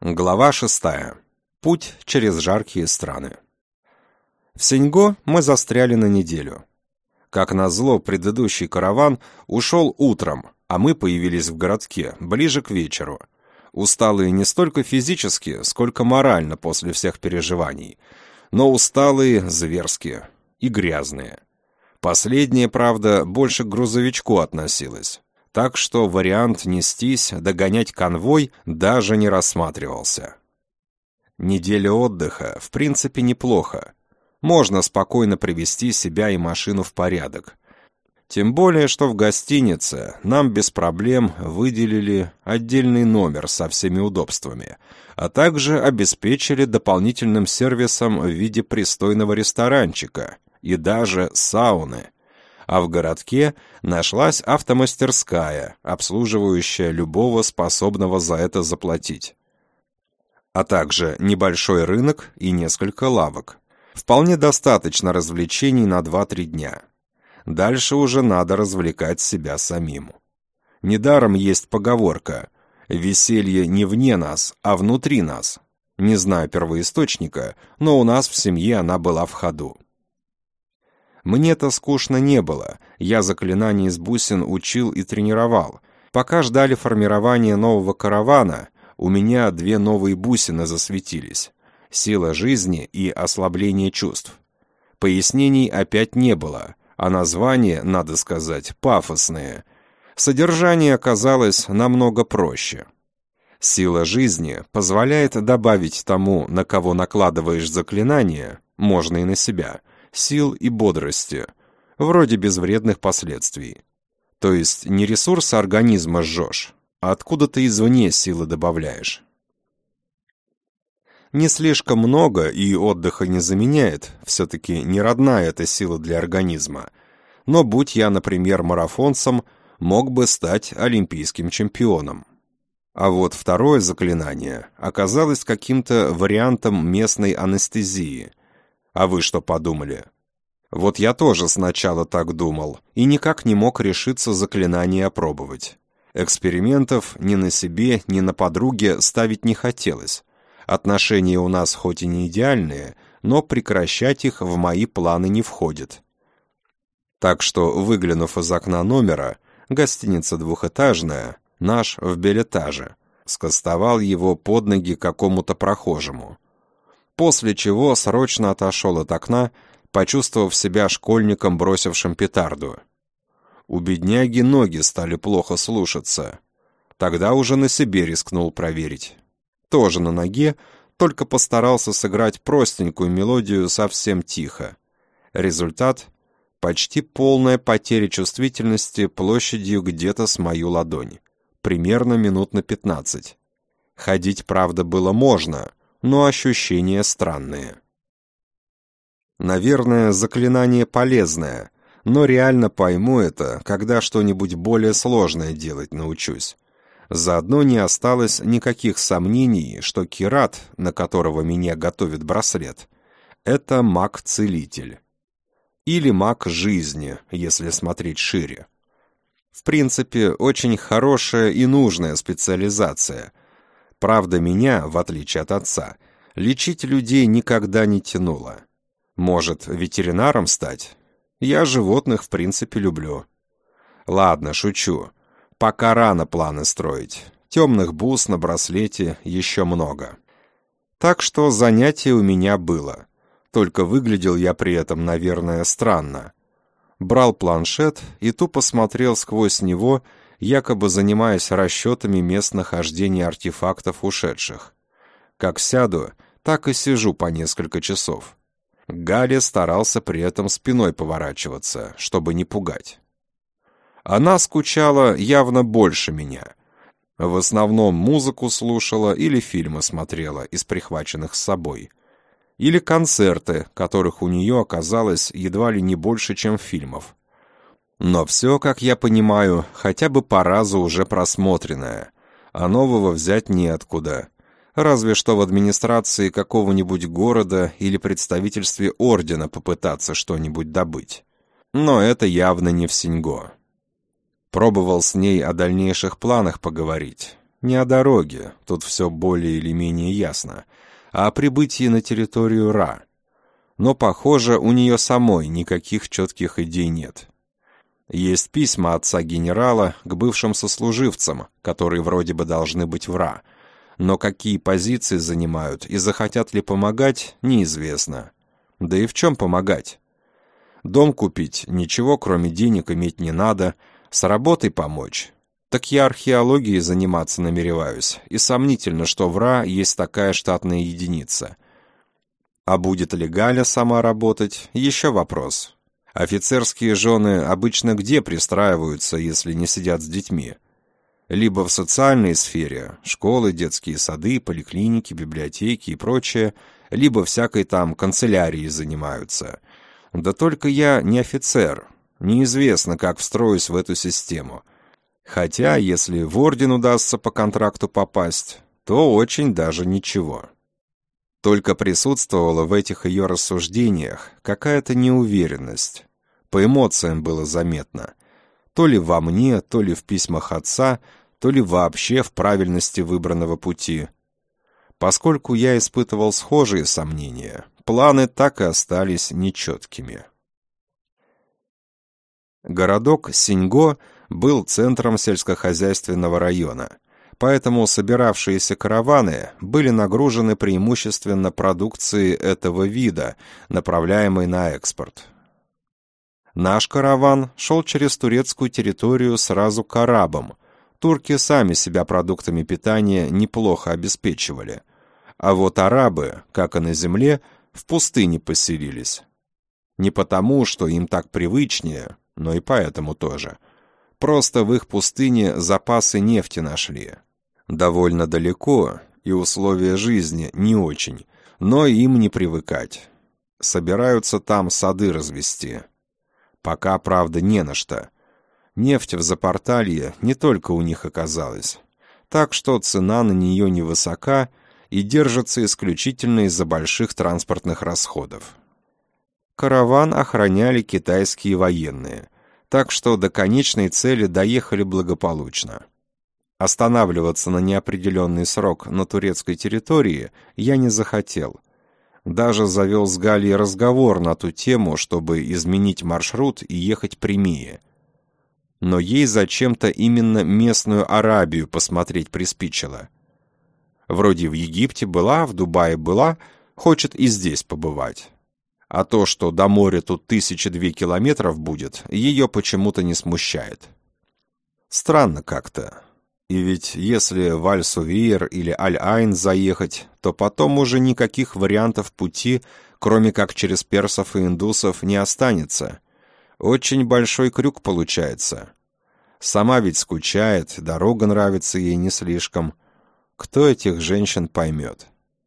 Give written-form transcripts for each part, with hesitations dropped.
Глава 6. Путь через жаркие страны. В Синьго мы застряли на неделю. Как назло, предыдущий караван ушел утром, а мы появились в городке ближе к вечеру. Усталые не столько физически, сколько морально после всех переживаний, но усталые зверски и грязные. Последнее, правда, больше к грузовичку относилось. Так что вариант нестись, догонять конвой даже не рассматривался. Неделя отдыха, в принципе, неплохо. Можно спокойно привести себя и машину в порядок. Тем более, что в гостинице нам без проблем выделили отдельный номер со всеми удобствами, а также обеспечили дополнительным сервисом в виде пристойного ресторанчика и даже сауны. А в городке нашлась автомастерская, обслуживающая любого способного за это заплатить. А также небольшой рынок и несколько лавок. Вполне достаточно развлечений на 2-3 дня. Дальше уже надо развлекать себя самим. Недаром есть поговорка «Веселье не вне нас, а внутри нас». Не знаю первоисточника, но у нас в семье она была в ходу. Мне-то скучно не было, я заклинания из бусин учил и тренировал. Пока ждали формирования нового каравана, у меня 2 новые бусины засветились. Сила жизни и ослабление чувств. Пояснений опять не было, а названия, надо сказать, пафосные. Содержание оказалось намного проще. Сила жизни позволяет добавить тому, на кого накладываешь заклинание, можно и на себя, сил и бодрости, вроде безвредных последствий. То есть не ресурсы организма жжешь, а откуда-то извне силы добавляешь. Не слишком много и отдыха не заменяет, все-таки не родная эта сила для организма. Но будь я, например, марафонцем, мог бы стать олимпийским чемпионом. А вот второе заклинание оказалось каким-то вариантом местной анестезии. А вы что подумали? Вот я тоже сначала так думал и никак не мог решиться заклинание опробовать. Экспериментов ни на себе, ни на подруге ставить не хотелось. Отношения у нас хоть и не идеальные, но прекращать их в мои планы не входит. Так что, выглянув из окна номера, гостиница двухэтажная, наш в бельэтаже, скостовал его под ноги какому-то прохожему. После чего срочно отошел от окна, почувствовав себя школьником, бросившим петарду. У бедняги ноги стали плохо слушаться. Тогда уже на себе рискнул проверить. Тоже на ноге, только постарался сыграть простенькую мелодию совсем тихо. Результат — почти полная потеря чувствительности площадью где-то с мою ладонь. Примерно минут на 15. Ходить, правда, было можно, но ощущения странные. Наверное, заклинание полезное, но реально пойму это, когда что-нибудь более сложное делать научусь. Заодно не осталось никаких сомнений, что Кират, на которого меня готовит браслет, это маг-целитель. Или маг жизни, если смотреть шире. В принципе, очень хорошая и нужная специализация. Правда, меня, в отличие от отца, лечить людей никогда не тянуло. Может, ветеринаром стать? Я животных, в принципе, люблю. Ладно, шучу. Пока рано планы строить. Темных бус на браслете еще много. Так что занятие у меня было. Только выглядел я при этом, наверное, странно. Брал планшет и тупо смотрел сквозь него, якобы занимаясь расчетами мест нахождения артефактов ушедших. Как сяду, так и сижу по несколько часов. Галя старался при этом спиной поворачиваться, чтобы не пугать. Она скучала явно больше меня. В основном музыку слушала или фильмы смотрела из прихваченных с собой. Или концерты, которых у нее оказалось едва ли не больше, чем фильмов. Но все, как я понимаю, хотя бы по разу уже просмотренное, а нового взять неоткуда. Разве что в администрации какого-нибудь города или представительстве ордена попытаться что-нибудь добыть. Но это явно не в Синьго. Пробовал с ней о дальнейших планах поговорить. Не о дороге, тут все более или менее ясно, а о прибытии на территорию Ра. Но, похоже, у нее самой никаких четких идей нет. Есть письма отца генерала к бывшим сослуживцам, которые вроде бы должны быть в Ра, но какие позиции занимают и захотят ли помогать, неизвестно. Да и в чем помогать? Дом купить ничего, кроме денег, иметь не надо, с работой помочь. Так я археологией заниматься намереваюсь, и сомнительно, что в Ра есть такая штатная единица. А будет ли Галя сама работать, еще вопрос. Офицерские жены обычно где пристраиваются, если не сидят с детьми? Либо в социальной сфере, школы, детские сады, поликлиники, библиотеки и прочее, либо всякой там канцелярией занимаются. Да только я не офицер, неизвестно, как встроюсь в эту систему. Хотя, если в орден удастся по контракту попасть, то очень даже ничего. Только присутствовала в этих ее рассуждениях какая-то неуверенность. По эмоциям было заметно. То ли во мне, то ли в письмах отца, то ли вообще в правильности выбранного пути. Поскольку я испытывал схожие сомнения, планы так и остались нечеткими. Городок Синьго был центром сельскохозяйственного района, поэтому собиравшиеся караваны были нагружены преимущественно продукцией этого вида, направляемой на экспорт. Наш караван шел через турецкую территорию сразу к арабам. Турки сами себя продуктами питания неплохо обеспечивали. А вот арабы, как и на земле, в пустыне поселились. Не потому, что им так привычнее, но и поэтому тоже. Просто в их пустыне запасы нефти нашли. Довольно далеко, и условия жизни не очень, но им не привыкать. Собираются там сады развести. Пока, правда, не на что. Нефть в Запорталье не только у них оказалась, так что цена на нее невысока и держится исключительно из-за больших транспортных расходов. Караван охраняли китайские военные, так что до конечной цели доехали благополучно. Останавливаться на неопределенный срок на турецкой территории я не захотел. Даже завел с Галей разговор на ту тему, чтобы изменить маршрут и ехать прямее. Но ей зачем-то именно местную Арабию посмотреть приспичило. Вроде в Египте была, в Дубае была, хочет и здесь побывать. А то, что до моря тут 1002 километров будет, ее почему-то не смущает. Странно как-то. И ведь если в Аль-Сувейр или Аль-Айн заехать, то потом уже никаких вариантов пути, кроме как через персов и индусов, не останется. Очень большой крюк получается. Сама ведь скучает, дорога нравится ей не слишком. Кто этих женщин поймет?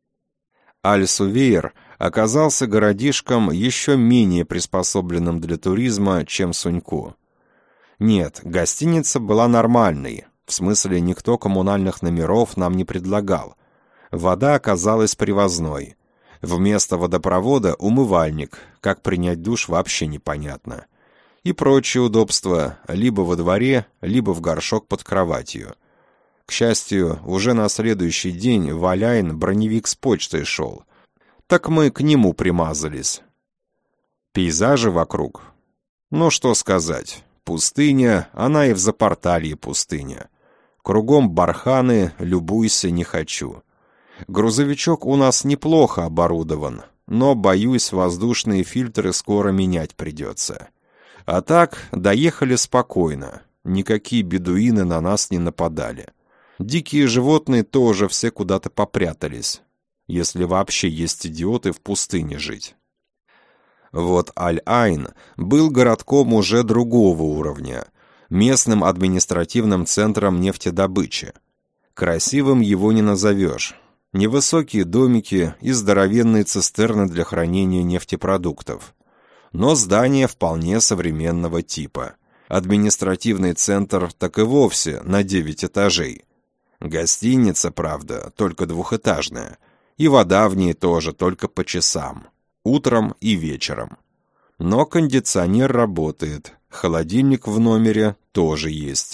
Аль-Сувейр оказался городишком еще менее приспособленным для туризма, чем Суньку. Нет, гостиница была нормальной. В смысле, никто коммунальных номеров нам не предлагал. Вода оказалась привозной. Вместо водопровода умывальник, как принять душ вообще непонятно. И прочие удобства либо во дворе, либо в горшок под кроватью. К счастью, уже на следующий день в Аль-Айн броневик с почтой шел. Так мы к нему примазались. Пейзажи вокруг. Ну что сказать, пустыня, она и в Запорталье пустыня. Кругом барханы, любуйся не хочу. Грузовичок у нас неплохо оборудован, но, боюсь, воздушные фильтры скоро менять придется. А так, доехали спокойно, никакие бедуины на нас не нападали. Дикие животные тоже все куда-то попрятались, если вообще есть идиоты в пустыне жить. Вот Аль-Айн был городком уже другого уровня, местным административным центром нефтедобычи. Красивым его не назовешь. Невысокие домики и здоровенные цистерны для хранения нефтепродуктов. Но здание вполне современного типа. Административный центр так и вовсе на 9 этажей. Гостиница, правда, только двухэтажная. И вода в ней тоже только по часам. Утром и вечером. Но кондиционер работает. Холодильник в номере тоже есть.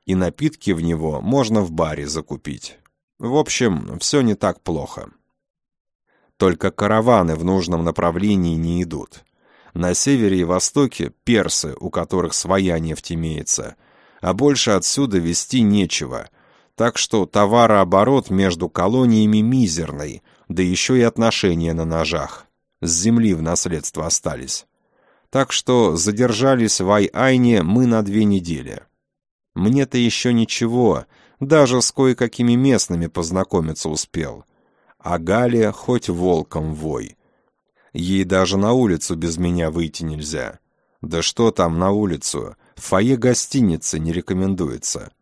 и напитки в него можно в баре закупить. В общем, все не так плохо. Только караваны в нужном направлении не идут. На севере и востоке персы, у которых своя нефть имеется, а больше отсюда везти нечего, так что товарооборот между колониями мизерный, да еще и отношения на ножах. С земли в наследство остались. Так что задержались в Ай-Айне мы на 2 недели. Мне-то еще ничего, даже с кое-какими местными познакомиться успел. А Гале хоть волком вой. Ей даже на улицу без меня выйти нельзя. Да что там на улицу, в фойе гостиницы не рекомендуется.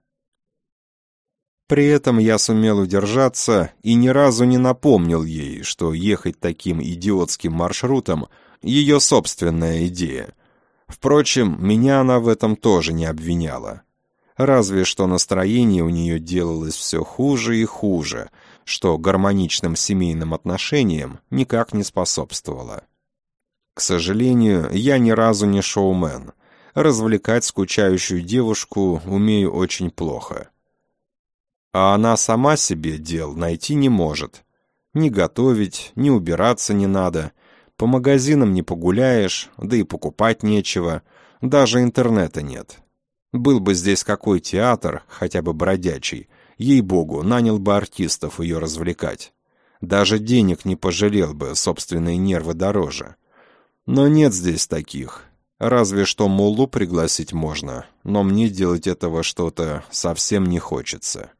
При этом я сумел удержаться и ни разу не напомнил ей, что ехать таким идиотским маршрутом — ее собственная идея. Впрочем, меня она в этом тоже не обвиняла. Разве что настроение у нее делалось все хуже и хуже, что гармоничным семейным отношениям никак не способствовало. К сожалению, я ни разу не шоумен. Развлекать скучающую девушку умею очень плохо. А она сама себе дел найти не может. Ни готовить, ни убираться не надо. По магазинам не погуляешь, да и покупать нечего. Даже интернета нет. Был бы здесь какой театр, хотя бы бродячий, ей-богу, нанял бы артистов ее развлекать. Даже денег не пожалел бы, собственные нервы дороже. Но нет здесь таких. Разве что муллу пригласить можно, но мне делать этого что-то совсем не хочется.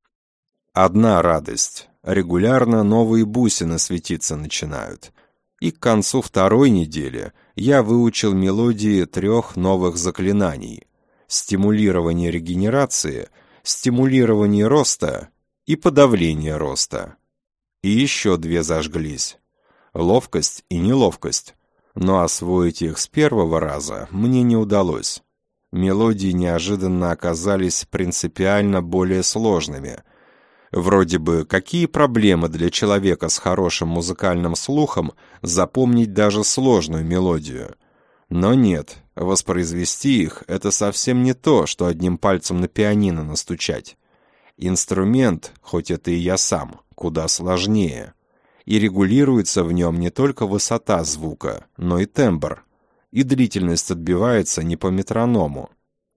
Одна радость. Регулярно новые бусины светиться начинают. И к концу 2-й недели я выучил мелодии 3 новых заклинаний. Стимулирование регенерации, стимулирование роста и подавление роста. И еще 2 зажглись. Ловкость и неловкость. Но освоить их с 1-го раза мне не удалось. Мелодии неожиданно оказались принципиально более сложными. Вроде бы, какие проблемы для человека с хорошим музыкальным слухом запомнить даже сложную мелодию? Но нет, воспроизвести их — это совсем не то, что одним пальцем на пианино настучать. Инструмент, хоть это и я сам, куда сложнее. И регулируется в нем не только высота звука, но и тембр. И длительность отбивается не по метроному.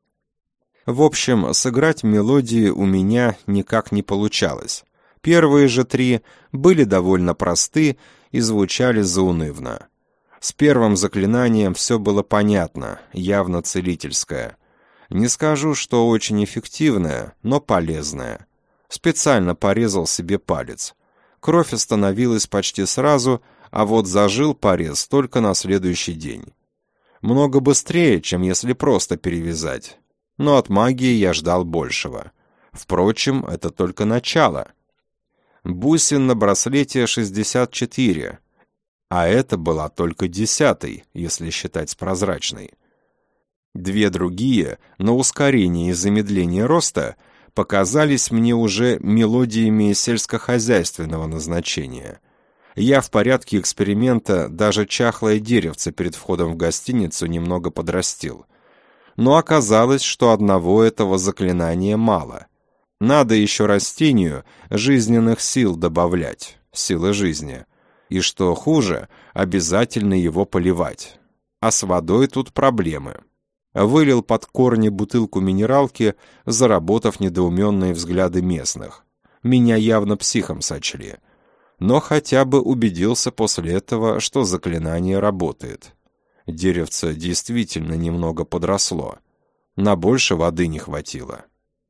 В общем, сыграть мелодии у меня никак не получалось. Первые же 3 были довольно просты и звучали заунывно. С 1-м заклинанием все было понятно, явно целительское. Не скажу, что очень эффективное, но полезное. Специально порезал себе палец. Кровь остановилась почти сразу, а вот зажил порез только на следующий день. Много быстрее, чем если просто перевязать. Но от магии я ждал большего. Впрочем, это только начало. Бусин на браслете 64, а это была только 10-й, если считать с прозрачной. 2 другие, на ускорение и замедление роста, показались мне уже мелодиями сельскохозяйственного назначения. Я в порядке эксперимента даже чахлое деревце перед входом в гостиницу немного подрастил. Но оказалось, что одного этого заклинания мало. Надо еще растению жизненных сил добавлять, силы жизни. И что хуже, обязательно его поливать. А с водой тут проблемы. Вылил под корни бутылку минералки, заработав недоуменные взгляды местных. Меня явно психом сочли. Но хотя бы убедился после этого, что заклинание работает. Деревце действительно немного подросло. На больше воды не хватило.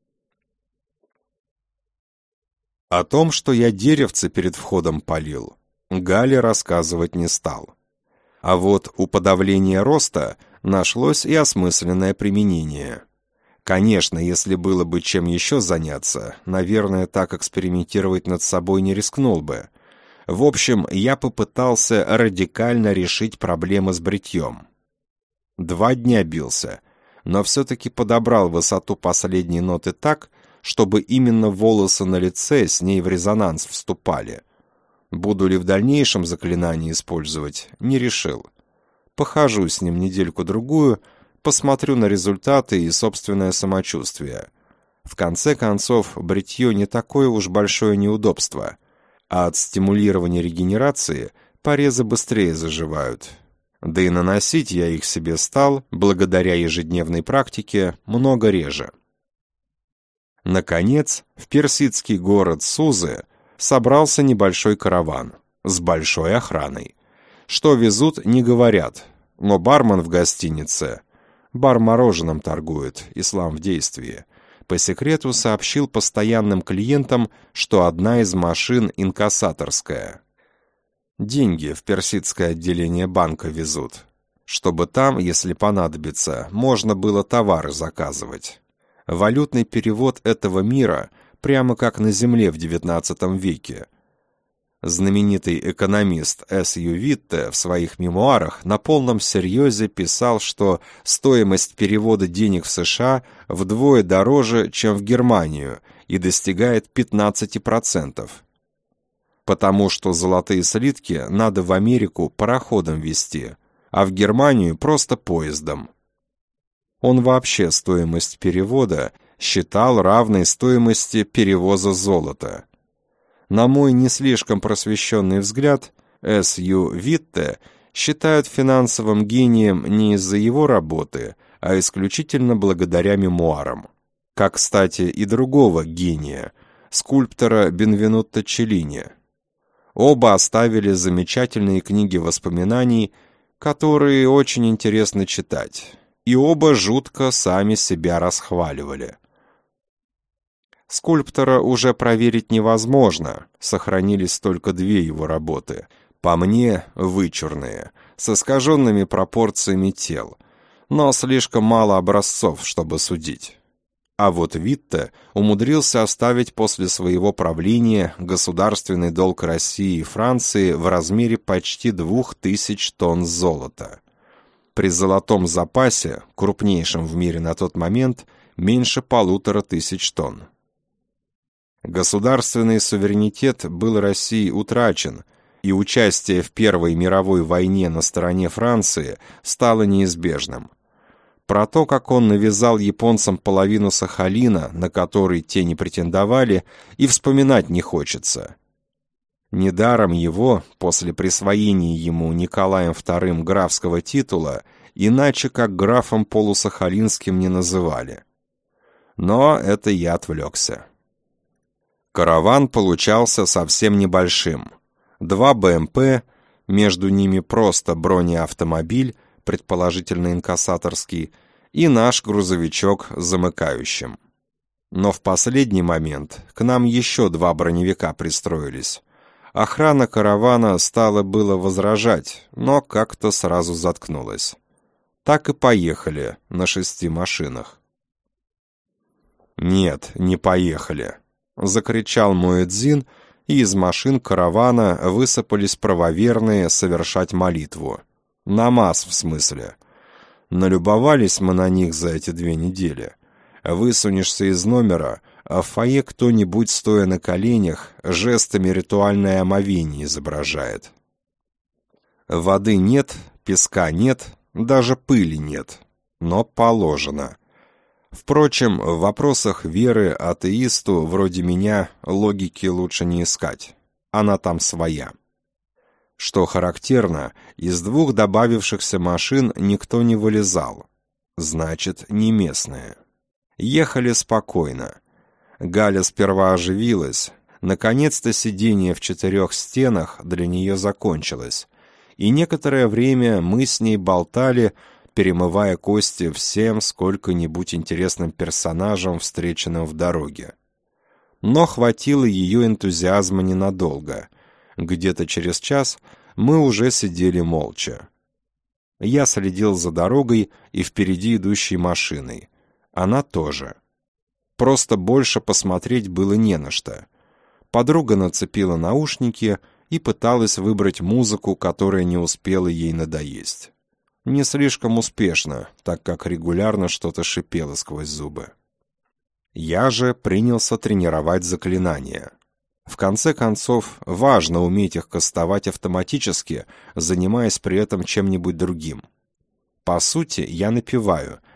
О том, что я деревце перед входом полил, Гале рассказывать не стал. А вот у подавления роста нашлось и осмысленное применение. Конечно, если было бы чем еще заняться, наверное, так экспериментировать над собой не рискнул бы. В общем, я попытался радикально решить проблемы с бритьем. 2 дня бился, но все-таки подобрал высоту последней ноты так, чтобы именно волосы на лице с ней в резонанс вступали. Буду ли в дальнейшем заклинание использовать, не решил. Похожу с ним недельку-другую, посмотрю на результаты и собственное самочувствие. В конце концов, бритье не такое уж большое неудобство, а от стимулирования регенерации порезы быстрее заживают. Да и наносить я их себе стал, благодаря ежедневной практике, много реже. Наконец, в персидский город Сузы собрался небольшой караван с большой охраной. Что везут, не говорят, но бармен в гостинице, бар мороженым торгует, ислам в действии, по секрету сообщил постоянным клиентам, что одна из машин инкассаторская. Деньги в персидское отделение банка везут, чтобы там, если понадобится, можно было товары заказывать. Валютный перевод этого мира прямо как на земле в XIX веке. Знаменитый экономист С.Ю. Витте в своих мемуарах на полном серьезе писал, что стоимость перевода денег в США вдвое дороже, чем в Германию, и достигает 15%. Потому что золотые слитки надо в Америку пароходом везти, а в Германию просто поездом. Он вообще стоимость перевода считал равной стоимости перевоза золота. На мой не слишком просвещенный взгляд, С.Ю. Витте считают финансовым гением не из-за его работы, а исключительно благодаря мемуарам. Как, кстати, и другого гения, скульптора Бенвенутто Челлини. Оба оставили замечательные книги воспоминаний, которые очень интересно читать, и оба жутко сами себя расхваливали. Скульптора уже проверить невозможно, сохранились только две его работы, по мне вычурные, с искаженными пропорциями тел, но слишком мало образцов, чтобы судить. А вот Витте умудрился оставить после своего правления государственный долг России и Франции в размере почти 2000 тонн золота. При золотом запасе, крупнейшем в мире на тот момент, меньше 1500 тонн. Государственный суверенитет был России утрачен, и участие в Первой мировой войне на стороне Франции стало неизбежным. Про то, как он навязал японцам половину Сахалина, на который те не претендовали, и вспоминать не хочется. Недаром его, после присвоения ему Николаем II графского титула, иначе как графом полусахалинским не называли. Но это я отвлекся. Караван получался совсем небольшим. 2 БМП, между ними просто бронеавтомобиль, предположительно инкассаторский, и наш грузовичок с замыкающим. Но в последний момент к нам еще 2 броневика пристроились. Охрана каравана стала было возражать, но как-то сразу заткнулась. Так и поехали на 6 машинах. «Нет, не поехали», — закричал муэдзин, и из машин каравана высыпались правоверные совершать молитву. Намаз, в смысле. Налюбовались мы на них за эти 2 недели. Высунешься из номера, а в фойе кто-нибудь, стоя на коленях, жестами ритуальное омовение изображает. Воды нет, песка нет, даже пыли нет, но положено. Впрочем, в вопросах веры атеисту вроде меня логики лучше не искать. Она там своя. Что характерно, из 2 добавившихся машин никто не вылезал. Значит, не местные. Ехали спокойно. Галя сперва оживилась. Наконец-то сидение в 4 стенах для нее закончилось. И некоторое время мы с ней болтали, перемывая кости всем сколько-нибудь интересным персонажам, встреченным в дороге. Но хватило ее энтузиазма ненадолго. Где-то через час мы уже сидели молча. Я следил за дорогой и впереди идущей машиной. Она тоже. Просто больше посмотреть было не на что. Подруга нацепила наушники и пыталась выбрать музыку, которая не успела ей надоесть. Не слишком успешно, так как регулярно что-то шипело сквозь зубы. Я же принялся тренировать заклинания. В конце концов, важно уметь их кастовать автоматически, занимаясь при этом чем-нибудь другим. По сути, я напеваю,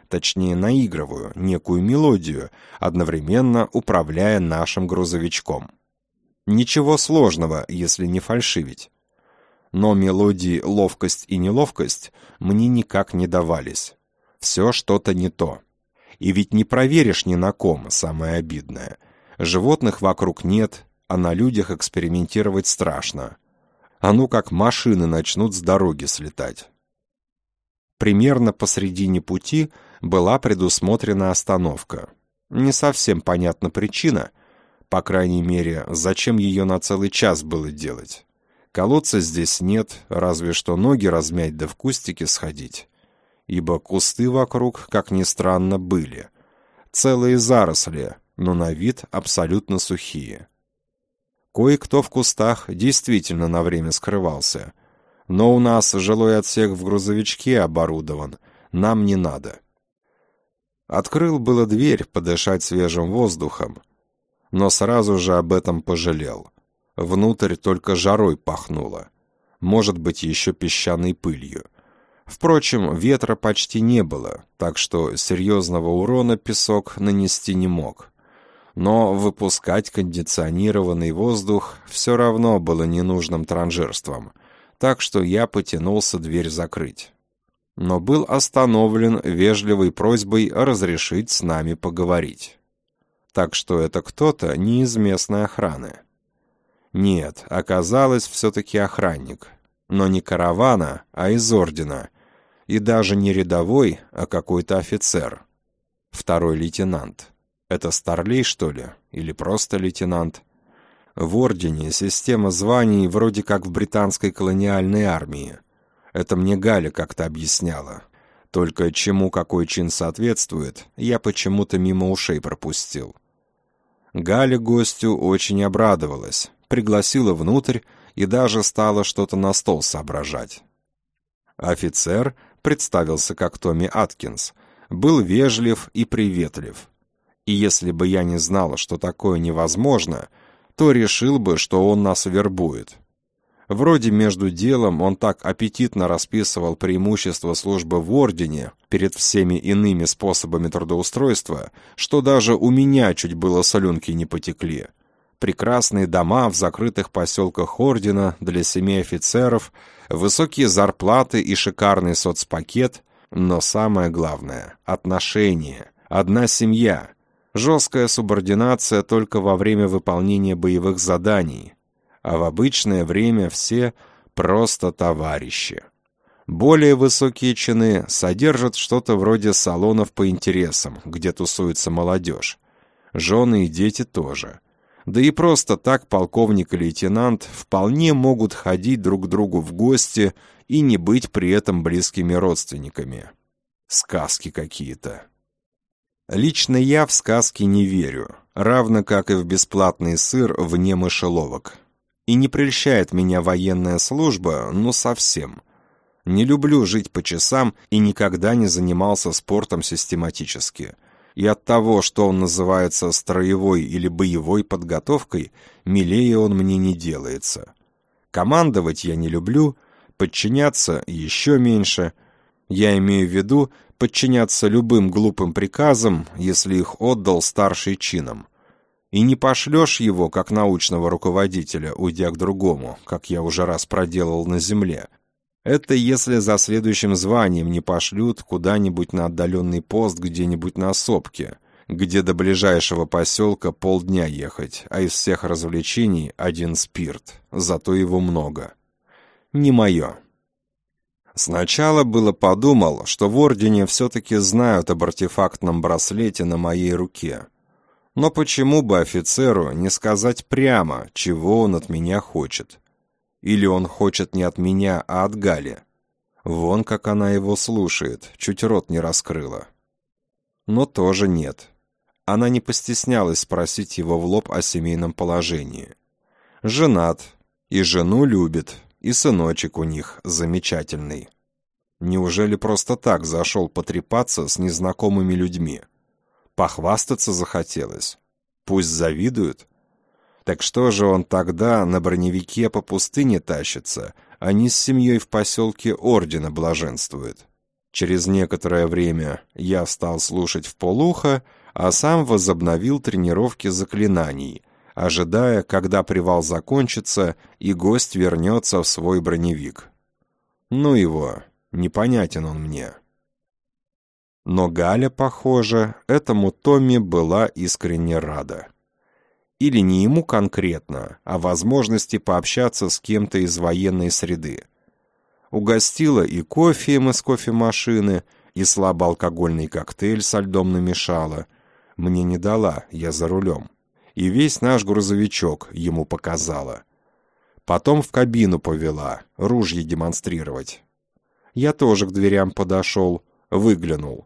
точнее наигрываю, некую мелодию, одновременно управляя нашим грузовичком. Ничего сложного, если не фальшивить. Но мелодии «ловкость» и «неловкость» мне никак не давались. Все что-то не то. И ведь не проверишь ни на ком, самое обидное. Животных вокруг нет, а на людях экспериментировать страшно. А ну как машины начнут с дороги слетать. Примерно посредине пути была предусмотрена остановка. Не совсем понятна причина, по крайней мере, зачем ее на целый час было делать. Колодца здесь нет, разве что ноги размять да в кустики сходить. Ибо кусты вокруг, как ни странно, были. Целые заросли, но на вид абсолютно сухие. Кое-кто в кустах действительно на время скрывался. Но у нас жилой отсек в грузовичке оборудован, нам не надо. Открыл было дверь подышать свежим воздухом, но сразу же об этом пожалел. Внутрь только жарой пахнуло. Может быть, еще песчаной пылью. Впрочем, ветра почти не было, так что серьезного урона песок нанести не мог. Но выпускать кондиционированный воздух все равно было ненужным транжирством, так что я потянулся дверь закрыть. Но был остановлен вежливой просьбой разрешить с нами поговорить. Так что это кто-то не из местной охраны. Нет, оказалось, все-таки охранник. Но не каравана, а из ордена. И даже не рядовой, а какой-то офицер. Второй лейтенант. Это старлей, что ли? Или просто лейтенант? В ордене система званий вроде как в британской колониальной армии. Это мне Галя как-то объясняла. Только чему какой чин соответствует, я почему-то мимо ушей пропустил. Галя гостю очень обрадовалась, пригласила внутрь и даже стала что-то на стол соображать. Офицер представился как Томми Аткинс, был вежлив и приветлив. И если бы я не знала, что такое невозможно, то решил бы, что он нас вербует. Вроде между делом он так аппетитно расписывал преимущества службы в ордене перед всеми иными способами трудоустройства, что даже у меня чуть было слюнки не потекли. Прекрасные дома в закрытых поселках ордена для семей офицеров, высокие зарплаты и шикарный соцпакет, но самое главное — отношения, одна семья, жесткая субординация только во время выполнения боевых заданий, а в обычное время все просто товарищи. Более высокие чины содержат что-то вроде салонов по интересам, где тусуется молодежь. Жены и дети тоже. Да и просто так полковник и лейтенант вполне могут ходить друг к другу в гости и не быть при этом близкими родственниками. Сказки какие-то. Лично я в сказки не верю, равно как и в бесплатный сыр вне мышеловок. И не прельщает меня военная служба, ну совсем. Не люблю жить по часам и никогда не занимался спортом систематически. И от того, что он называется строевой или боевой подготовкой, милее он мне не делается. Командовать я не люблю, подчиняться еще меньше. Я имею в виду подчиняться любым глупым приказам, если их отдал старший чином. И не пошлешь его, как научного руководителя, уйдя к другому, как я уже раз проделал на земле. Это если за следующим званием не пошлют куда-нибудь на отдаленный пост где-нибудь на сопке, где до ближайшего поселка полдня ехать, а из всех развлечений один спирт, зато его много. Не мое. Сначала было подумал, что в ордене все-таки знают об артефактном браслете на моей руке. Но почему бы офицеру не сказать прямо, чего он от меня хочет? Или он хочет не от меня, а от Гали? Вон как она его слушает, чуть рот не раскрыла. Но тоже нет. Она не постеснялась спросить его в лоб о семейном положении. Женат, и жену любит, и сыночек у них замечательный. Неужели просто так зашел потрепаться с незнакомыми людьми? Похвастаться захотелось? Пусть завидуют. Так что же он тогда на броневике по пустыне тащится, а не с семьей в поселке Ордена блаженствует? Через некоторое время я стал слушать вполуха, а сам возобновил тренировки заклинаний, ожидая, когда привал закончится и гость вернется в свой броневик. Ну его, непонятен он мне. Но Галя, похоже, этому Томми была искренне рада. Или не ему конкретно, а возможности пообщаться с кем-то из военной среды. Угостила и кофеем из кофемашины, и слабоалкогольный коктейль со льдом намешала. Мне не дала, я за рулем. И весь наш грузовичок ему показала. Потом в кабину повела, ружье демонстрировать. Я тоже к дверям подошел, выглянул.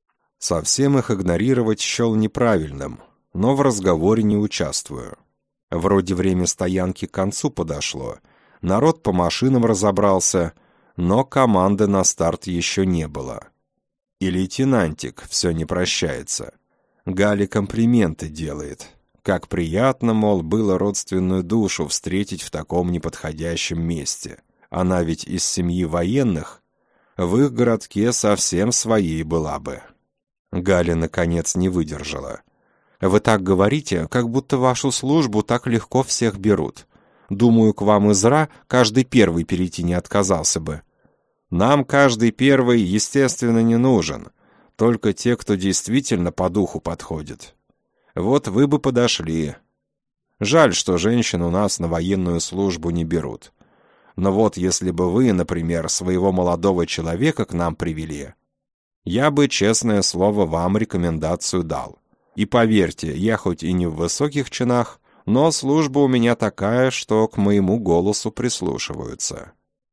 Совсем их игнорировать счел неправильным, но в разговоре не участвую. Вроде время стоянки к концу подошло, народ по машинам разобрался, но команды на старт еще не было. И лейтенантик все не прощается. Гале комплименты делает. Как приятно, мол, было родственную душу встретить в таком неподходящем месте. Она ведь из семьи военных, в их городке совсем своей была бы. Галя, наконец, не выдержала. «Вы так говорите, как будто вашу службу так легко всех берут. Думаю, к вам из РА каждый первый перейти не отказался бы». «Нам каждый первый, естественно, не нужен. Только те, кто действительно по духу подходит. Вот вы бы подошли. Жаль, что женщин у нас на военную службу не берут. Но вот если бы вы, например, своего молодого человека к нам привели, я бы, честное слово, вам рекомендацию дал. И поверьте, я хоть и не в высоких чинах, но служба у меня такая, что к моему голосу прислушиваются».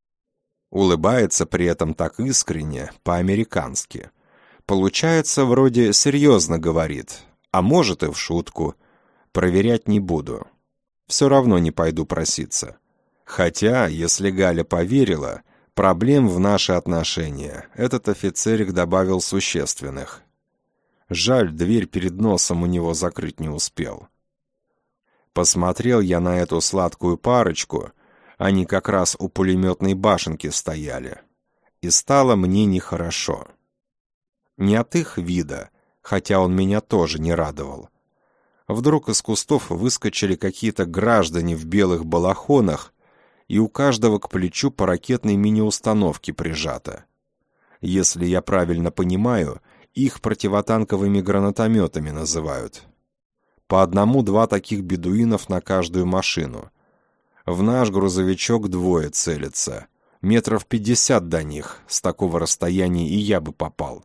Улыбается при этом так искренне, по-американски. Получается, вроде серьезно говорит, а может и в шутку. Проверять не буду. Все равно не пойду проситься. Хотя, если Галя поверила, проблем в наши отношения этот офицерик добавил существенных. Жаль, дверь перед носом у него закрыть не успел. Посмотрел я на эту сладкую парочку, они как раз у пулеметной башенки стояли, и стало мне нехорошо. Не от их вида, хотя он меня тоже не радовал. Вдруг из кустов выскочили какие-то граждане в белых балахонах, и у каждого к плечу по ракетной мини-установке прижато. Если я правильно понимаю, их противотанковыми гранатометами называют. По одному-два таких бедуинов на каждую машину. В наш грузовичок двое целятся. Метров 50 до них, с такого расстояния и я бы попал.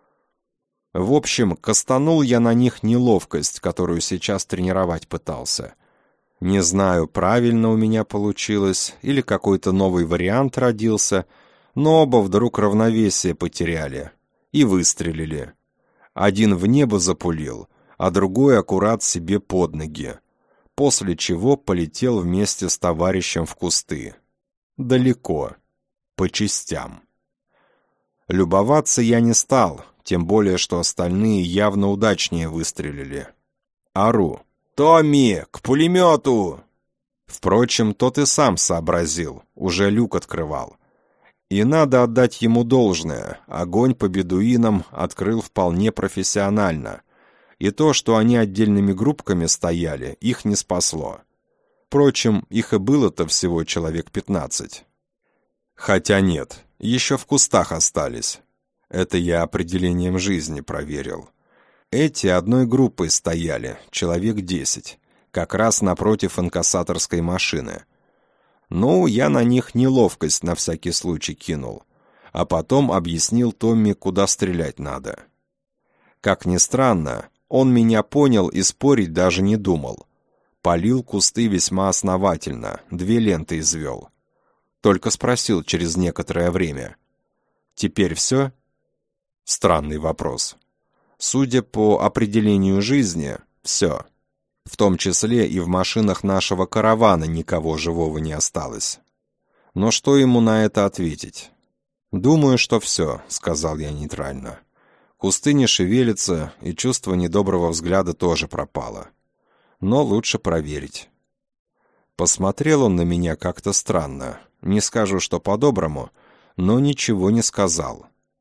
В общем, кастанул я на них неловкость, которую сейчас тренировать пытался. Не знаю, правильно у меня получилось, или какой-то новый вариант родился, но оба вдруг равновесие потеряли и выстрелили. Один в небо запулил, а другой аккурат себе под ноги, после чего полетел вместе с товарищем в кусты. Далеко, по частям. Любоваться я не стал, тем более, что остальные явно удачнее выстрелили. Ору: «Томми, к пулемету!» Впрочем, тот и сам сообразил, уже люк открывал. И надо отдать ему должное, огонь по бедуинам открыл вполне профессионально. И то, что они отдельными группками стояли, их не спасло. Впрочем, их и было-то всего человек 15. Хотя нет, еще в кустах остались. Это я определением жизни проверил. Эти одной группой стояли, человек 10, как раз напротив инкассаторской машины. Ну, я на них неловкость на всякий случай кинул, а потом объяснил Томми, куда стрелять надо. Как ни странно, он меня понял и спорить даже не думал. Полил кусты весьма основательно, 2 ленты извел. Только спросил через некоторое время: «Теперь все?» Странный вопрос. Судя по определению жизни, все. В том числе и в машинах нашего каравана никого живого не осталось. Но что ему на это ответить? «Думаю, что все», — сказал я нейтрально. Кусты не шевелятся, и чувство недоброго взгляда тоже пропало. Но лучше проверить. Посмотрел он на меня как-то странно. Не скажу, что по-доброму, но ничего не сказал.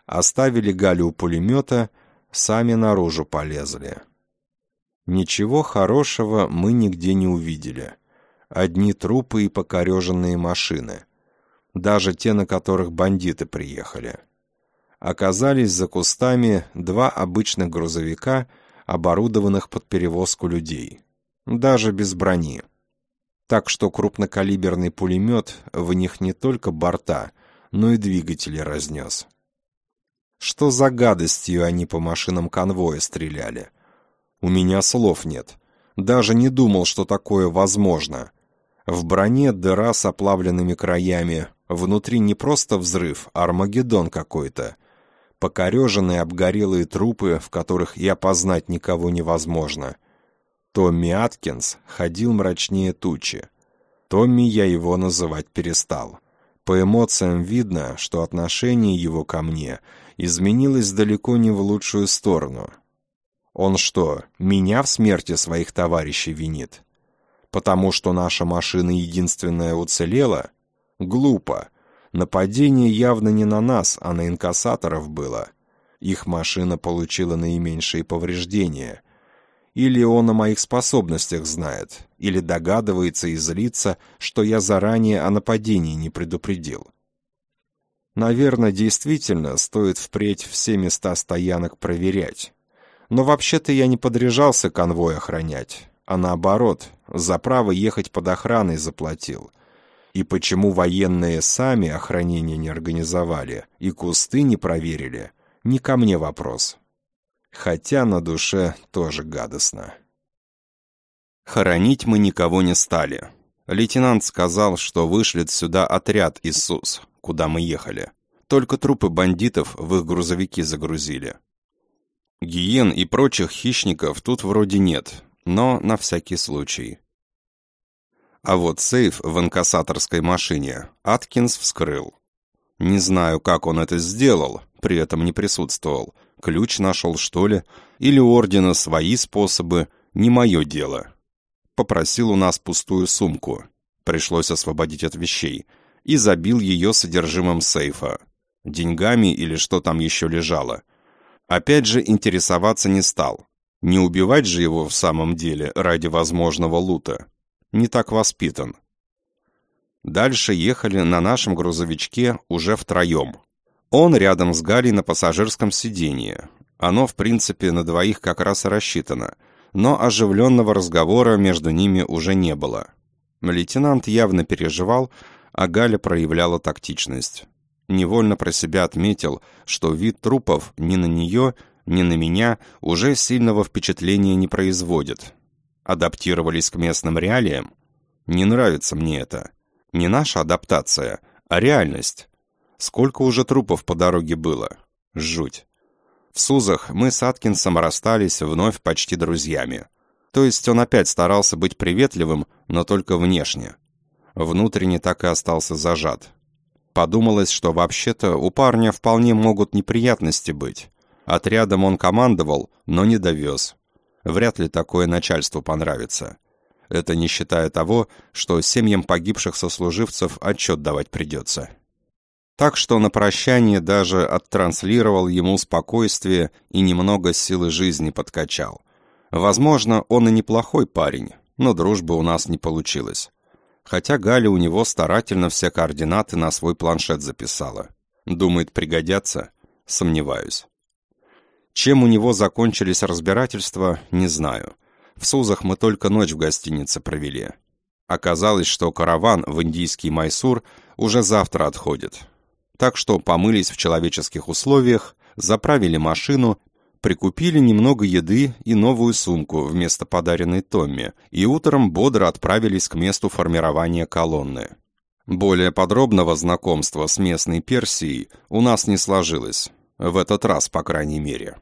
Оставили Галю у пулемета, сами наружу полезли. Ничего хорошего мы нигде не увидели. Одни трупы и покореженные машины. Даже те, на которых бандиты приехали. Оказались за кустами 2 обычных грузовика, оборудованных под перевозку людей. Даже без брони. Так что крупнокалиберный пулемет в них не только борта, но и двигатели разнес. Что за гадостью они по машинам конвоя стреляли? У меня слов нет. Даже не думал, что такое возможно. В броне дыра с оплавленными краями. Внутри не просто взрыв, а Армагеддон какой-то. Покореженные обгорелые трупы, в которых и опознать никого невозможно. Томми Аткинс ходил мрачнее тучи. Томми я его называть перестал. По эмоциям видно, что отношение его ко мне изменилось далеко не в лучшую сторону. Он что, меня в смерти своих товарищей винит? Потому что наша машина единственная уцелела? Глупо. Нападение явно не на нас, а на инкассаторов было. Их машина получила наименьшие повреждения. Или он о моих способностях знает, или догадывается и злится, что я заранее о нападении не предупредил. Наверное, действительно стоит впредь все места стоянок проверять. Но вообще-то я не подряжался конвой охранять, а наоборот, за право ехать под охраной заплатил. И почему военные сами охранение не организовали и кусты не проверили, не ко мне вопрос. Хотя на душе тоже гадостно. Хоронить мы никого не стали. Лейтенант сказал, что вышлет сюда отряд из СУС, куда мы ехали. Только трупы бандитов в их грузовики загрузили. Гиен и прочих хищников тут вроде нет, но на всякий случай. А вот сейф в инкассаторской машине Аткинс вскрыл. Не знаю, как он это сделал, при этом не присутствовал. Ключ нашел, что ли? Или у ордена свои способы? Не мое дело. Попросил у нас пустую сумку. Пришлось освободить от вещей. И забил ее содержимым сейфа. Деньгами или что там еще лежало. Опять же, интересоваться не стал. Не убивать же его в самом деле ради возможного лута. Не так воспитан. Дальше ехали на нашем грузовичке уже втроем. Он рядом с Галей на пассажирском сиденье. Оно, в принципе, на двоих как раз и рассчитано. Но оживленного разговора между ними уже не было. Лейтенант явно переживал, а Галя проявляла тактичность. Невольно про себя отметил, что вид трупов ни на нее, ни на меня уже сильного впечатления не производит. Адаптировались к местным реалиям? Не нравится мне это. Не наша адаптация, а реальность. Сколько уже трупов по дороге было? Жуть. В СУЗах мы с Аткинсом расстались вновь почти друзьями. То есть он опять старался быть приветливым, но только внешне. Внутренне так и остался зажат. Подумалось, что вообще-то у парня вполне могут неприятности быть. Отрядом он командовал, но не довез. Вряд ли такое начальству понравится. Это не считая того, что семьям погибших сослуживцев отчет давать придется. Так что на прощание даже оттранслировал ему спокойствие и немного силы жизни подкачал. Возможно, он и неплохой парень, но дружбы у нас не получилось. Хотя Галя у него старательно все координаты на свой планшет записала. Думает, пригодятся? Сомневаюсь. Чем у него закончились разбирательства, не знаю. В СУЗах мы только ночь в гостинице провели. Оказалось, что караван в индийский Майсур уже завтра отходит. Так что помылись в человеческих условиях, заправили машину, прикупили немного еды и новую сумку вместо подаренной Томми, и утром бодро отправились к месту формирования колонны. Более подробного знакомства с местной Персией у нас не сложилось. В этот раз, по крайней мере.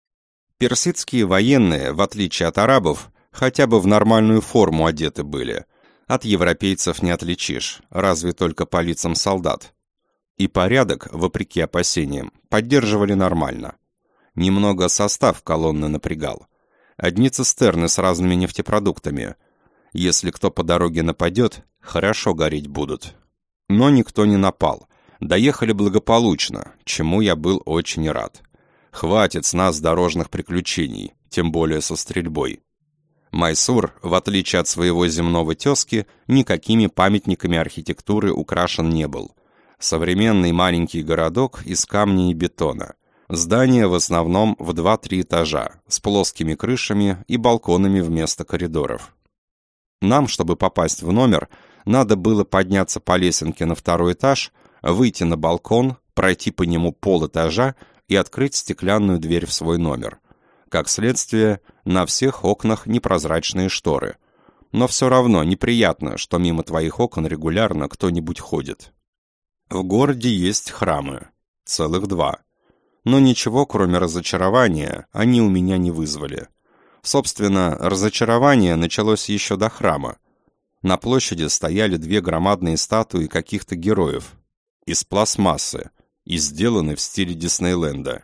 Персидские военные, в отличие от арабов, хотя бы в нормальную форму одеты были. От европейцев не отличишь, разве только по лицам солдат. И порядок, вопреки опасениям, поддерживали нормально. Немного состав колонны напрягал. Одни цистерны с разными нефтепродуктами. Если кто по дороге нападет, хорошо гореть будут. Но никто не напал. Доехали благополучно, чему я был очень рад. Хватит с нас дорожных приключений, тем более со стрельбой. Майсур, в отличие от своего земного тезки, никакими памятниками архитектуры украшен не был. Современный маленький городок из камня и бетона. Здания в основном в 2-3 этажа, с плоскими крышами и балконами вместо коридоров. Нам, чтобы попасть в номер, надо было подняться по лесенке на 2-й этаж, выйти на балкон, пройти по нему полэтажа и открыть стеклянную дверь в свой номер. Как следствие, на всех окнах непрозрачные шторы. Но все равно неприятно, что мимо твоих окон регулярно кто-нибудь ходит. В городе есть храмы. Целых 2. Но ничего, кроме разочарования, они у меня не вызвали. Собственно, разочарование началось еще до храма. На площади стояли 2 громадные статуи каких-то героев. Из пластмассы и сделаны в стиле Диснейленда.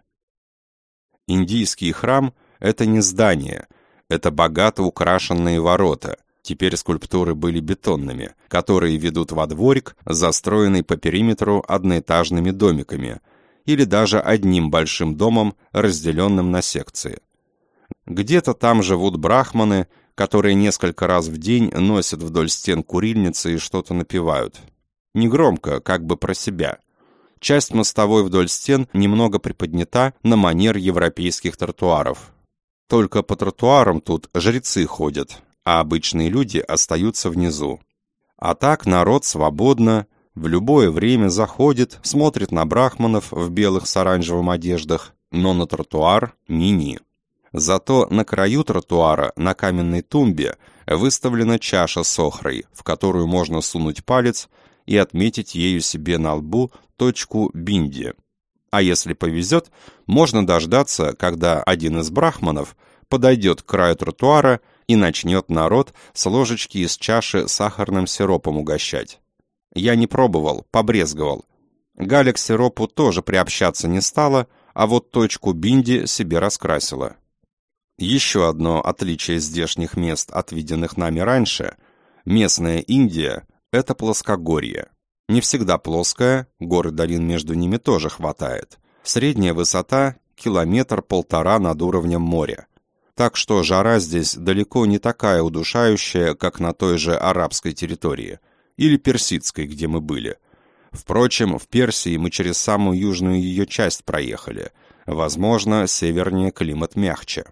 Индийский храм — это не здание, это богато украшенные ворота. Теперь скульптуры были бетонными, которые ведут во дворик, застроенный по периметру одноэтажными домиками, или даже одним большим домом, разделенным на секции. Где-то там живут брахманы, которые несколько раз в день носят вдоль стен курильницы и что-то напевают. Негромко, как бы про себя. Часть мостовой вдоль стен немного приподнята на манер европейских тротуаров. Только по тротуарам тут жрецы ходят, а обычные люди остаются внизу. А так народ свободно, в любое время заходит, смотрит на брахманов в белых с оранжевым одеждах, но на тротуар ни-ни. Зато на краю тротуара, на каменной тумбе, выставлена чаша с охрой, в которую можно сунуть палец и отметить ею себе на лбу точку бинди. А если повезет, можно дождаться, когда один из брахманов подойдет к краю тротуара и начнет народ с ложечки из чаши сахарным сиропом угощать. Я не пробовал, побрезговал. Галя к сиропу тоже приобщаться не стала, а вот точку бинди себе раскрасила. Еще одно отличие здешних мест, от виденных нами раньше – местная Индия – это плоскогорье. Не всегда плоская, гор и долин между ними тоже хватает. Средняя высота – 1-1,5 над уровнем моря. Так что жара здесь далеко не такая удушающая, как на той же арабской территории или персидской, где мы были. Впрочем, в Персии мы через самую южную ее часть проехали. Возможно, севернее климат мягче.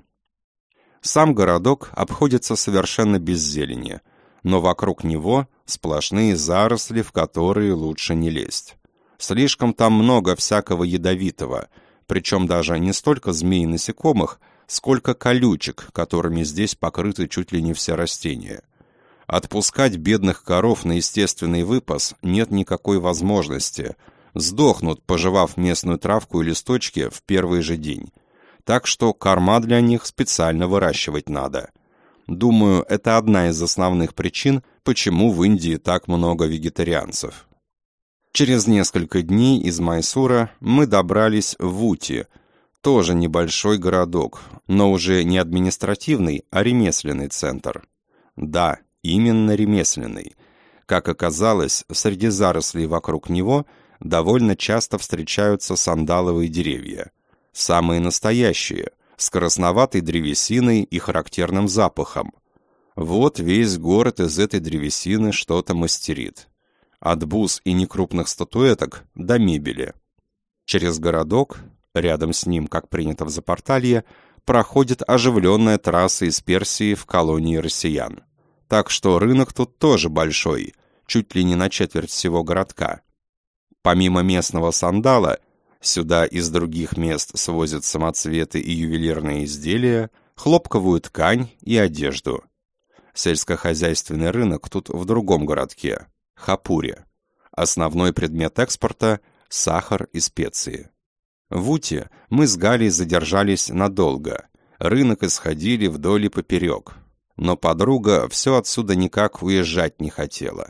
Сам городок обходится совершенно без зелени, но вокруг него сплошные заросли, в которые лучше не лезть. Слишком там много всякого ядовитого, причем даже не столько змей и насекомых, сколько колючек, которыми здесь покрыты чуть ли не все растения. Отпускать бедных коров на естественный выпас нет никакой возможности. Сдохнут, пожевав местную травку и листочки в первый же день. Так что корма для них специально выращивать надо. Думаю, это одна из основных причин, почему в Индии так много вегетарианцев. Через несколько дней из Майсура мы добрались в Ути, тоже небольшой городок, но уже не административный, а ремесленный центр. Да, именно ремесленный. Как оказалось, среди зарослей вокруг него довольно часто встречаются сандаловые деревья. Самые настоящие, с красноватой древесиной и характерным запахом. Вот весь город из этой древесины что-то мастерит. От бус и некрупных статуэток до мебели. Через городок, рядом с ним, как принято в Запорталье, проходит оживленная трасса из Персии в колонии россиян. Так что рынок тут тоже большой, чуть ли не на четверть всего городка. Помимо местного сандала, сюда из других мест свозят самоцветы и ювелирные изделия, хлопковую ткань и одежду. Сельскохозяйственный рынок тут в другом городке – Хапуре. Основной предмет экспорта – сахар и специи. В Уте мы с Галей задержались надолго. Рынок исходили вдоль и поперек. Но подруга все отсюда никак уезжать не хотела.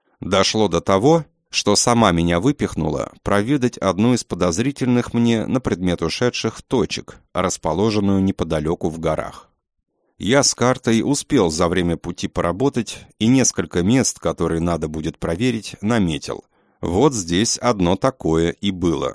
Дошло до того, что сама меня выпихнула проведать одну из подозрительных мне на предмет ушедших точек, расположенную неподалеку в горах. Я с картой успел за время пути поработать и несколько мест, которые надо будет проверить, наметил. Вот здесь одно такое и было.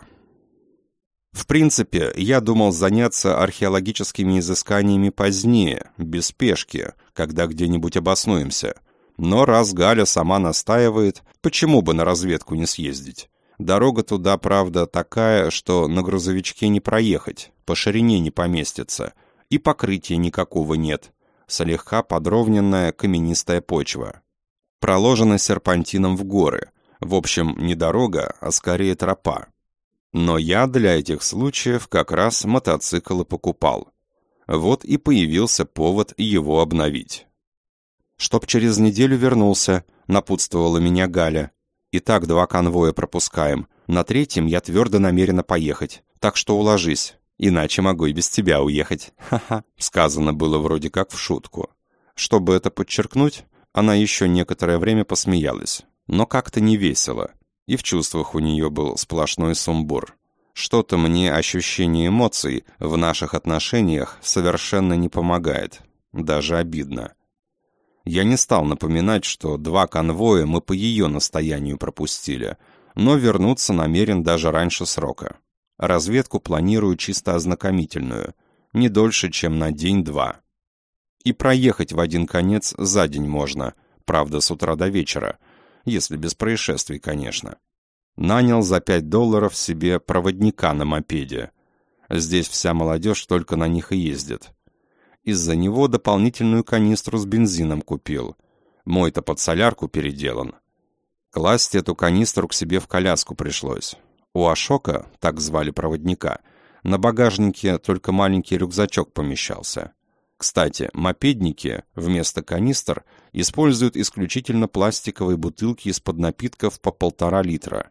В принципе, я думал заняться археологическими изысканиями позднее, без спешки, когда где-нибудь обоснуемся. Но раз Галя сама настаивает, почему бы на разведку не съездить? Дорога туда, правда, такая, что на грузовичке не проехать, по ширине не поместится, и покрытия никакого нет. Слегка подровненная каменистая почва. Проложена серпантином в горы. В общем, не дорога, а скорее тропа. Но я для этих случаев как раз мотоцикл и покупал. Вот и появился повод его обновить. «Чтоб через неделю вернулся», — напутствовала меня Галя. «И так 2 конвоя пропускаем. На 3-м я твердо намерена поехать. Так что уложись, иначе могу и без тебя уехать». «Ха-ха», — сказано было вроде как в шутку. Чтобы это подчеркнуть, она еще некоторое время посмеялась, но как-то не весело. И в чувствах у нее был сплошной сумбур. Что-то мне ощущение эмоций в наших отношениях совершенно не помогает. Даже обидно. Я не стал напоминать, что 2 конвоя мы по ее настоянию пропустили, но вернуться намерен даже раньше срока. Разведку планирую чисто ознакомительную, не дольше, чем на день-два. И проехать в один конец за день можно, правда, с утра до вечера, если без происшествий, конечно. Нанял за $5 себе проводника на мопеде. Здесь вся молодежь только на них и ездит. Из-за него дополнительную канистру с бензином купил. Мой-то под солярку переделан. Класть эту канистру к себе в коляску пришлось. У Ашока, так звали проводника, на багажнике только маленький рюкзачок помещался. Кстати, мопедники вместо канистр используют исключительно пластиковые бутылки из-под напитков по 1,5 литра.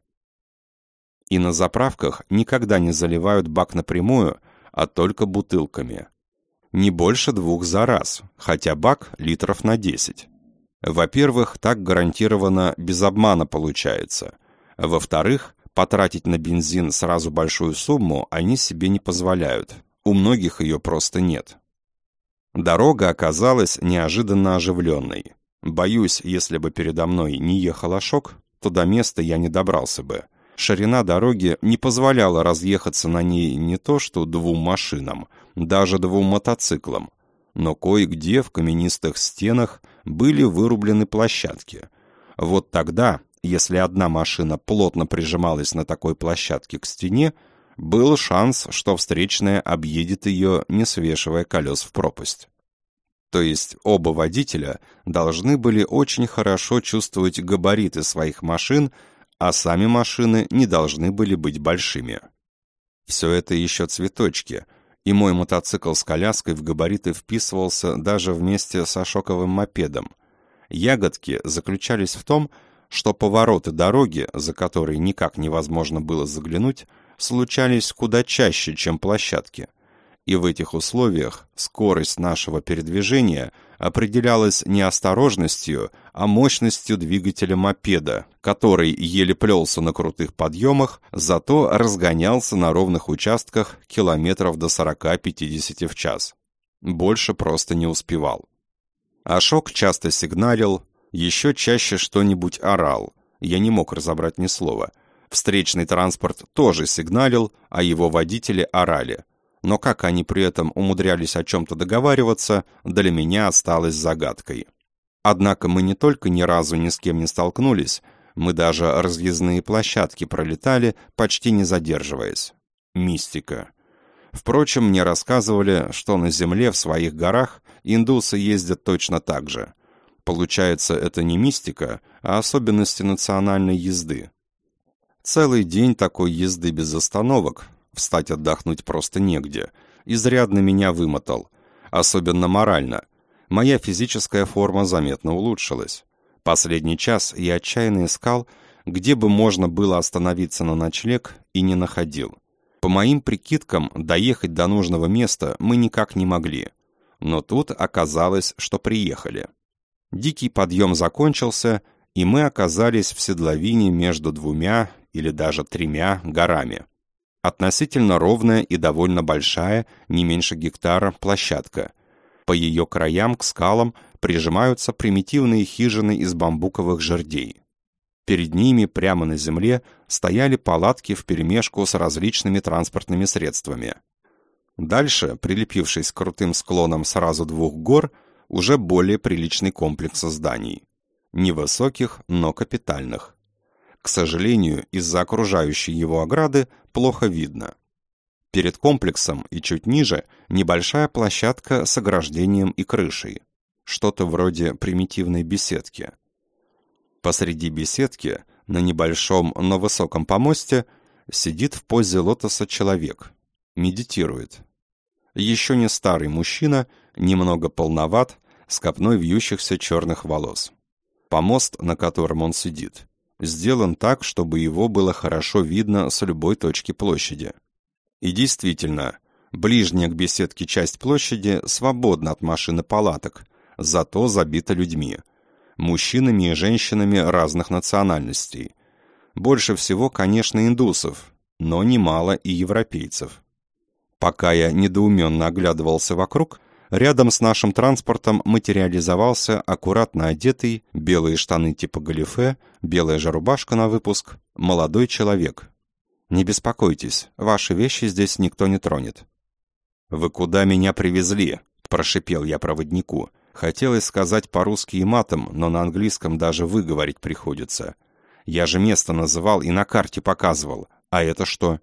И на заправках никогда не заливают бак напрямую, а только бутылками. Не больше 2 за раз, хотя бак литров на 10. Во-первых, так гарантированно без обмана получается. Во-вторых, потратить на бензин сразу большую сумму они себе не позволяют. У многих ее просто нет. Дорога оказалась неожиданно оживленной. Боюсь, если бы передо мной не ехал Ашок, то до места я не добрался бы. Ширина дороги не позволяла разъехаться на ней не то что 2 машинам, даже 2 мотоциклам. Но кое-где в каменистых стенах были вырублены площадки. Вот тогда, если одна машина плотно прижималась на такой площадке к стене, был шанс, что встречная объедет ее, не свешивая колес в пропасть. То есть оба водителя должны были очень хорошо чувствовать габариты своих машин, а сами машины не должны были быть большими. Все это еще цветочки, и мой мотоцикл с коляской в габариты вписывался даже вместе с Ашоковым мопедом. Ягодки заключались в том, что повороты дороги, за которые никак невозможно было заглянуть, случались куда чаще, чем площадки. И в этих условиях скорость нашего передвижения определялась не осторожностью, а мощностью двигателя мопеда, который еле плелся на крутых подъемах, зато разгонялся на ровных участках километров до 40-50 в час. Больше просто не успевал. Ашок часто сигналил, еще чаще что-нибудь орал. Я не мог разобрать ни слова. Встречный транспорт тоже сигналил, а его водители орали. Но как они при этом умудрялись о чем-то договариваться, для меня осталось загадкой. Однако мы не только ни разу ни с кем не столкнулись, мы даже разъездные площадки пролетали, почти не задерживаясь. Мистика. Впрочем, мне рассказывали, что на земле в своих горах индусы ездят точно так же. Получается, это не мистика, а особенности национальной езды. Целый день такой езды без остановок, встать отдохнуть просто негде, изрядно меня вымотал, особенно морально. Моя физическая форма заметно улучшилась. Последний час я отчаянно искал, где бы можно было остановиться на ночлег, и не находил. По моим прикидкам, доехать до нужного места мы никак не могли. Но тут оказалось, что приехали. Дикий подъем закончился, и мы оказались в седловине между 2 или даже 3 горами. Относительно ровная и довольно большая, не меньше гектара, площадка. По ее краям к скалам прижимаются примитивные хижины из бамбуковых жердей. Перед ними, прямо на земле, стояли палатки вперемешку с различными транспортными средствами. Дальше, прилепившись к крутым склонам сразу двух гор, уже более приличный комплекс зданий. Невысоких, но капитальных. К сожалению, из-за окружающей его ограды плохо видно. Перед комплексом и чуть ниже небольшая площадка с ограждением и крышей. Что-то вроде примитивной беседки. Посреди беседки, на небольшом, но высоком помосте, сидит в позе лотоса человек. Медитирует. Еще не старый мужчина, немного полноват, с копной вьющихся черных волос. Помост, на котором он сидит, сделан так, чтобы его было хорошо видно с любой точки площади. И действительно, ближняя к беседке часть площади свободна от машин и палаток, зато забита людьми. Мужчинами и женщинами разных национальностей. Больше всего, конечно, индусов, но немало и европейцев. Пока я недоуменно оглядывался вокруг, рядом с нашим транспортом материализовался аккуратно одетый, белые штаны типа галифе, белая же рубашка на выпуск, молодой человек. «Не беспокойтесь, ваши вещи здесь никто не тронет». «Вы куда меня привезли?» – прошипел я проводнику. Хотелось сказать по-русски и матом, но на английском даже выговорить приходится. Я же место называл и на карте показывал. А это что?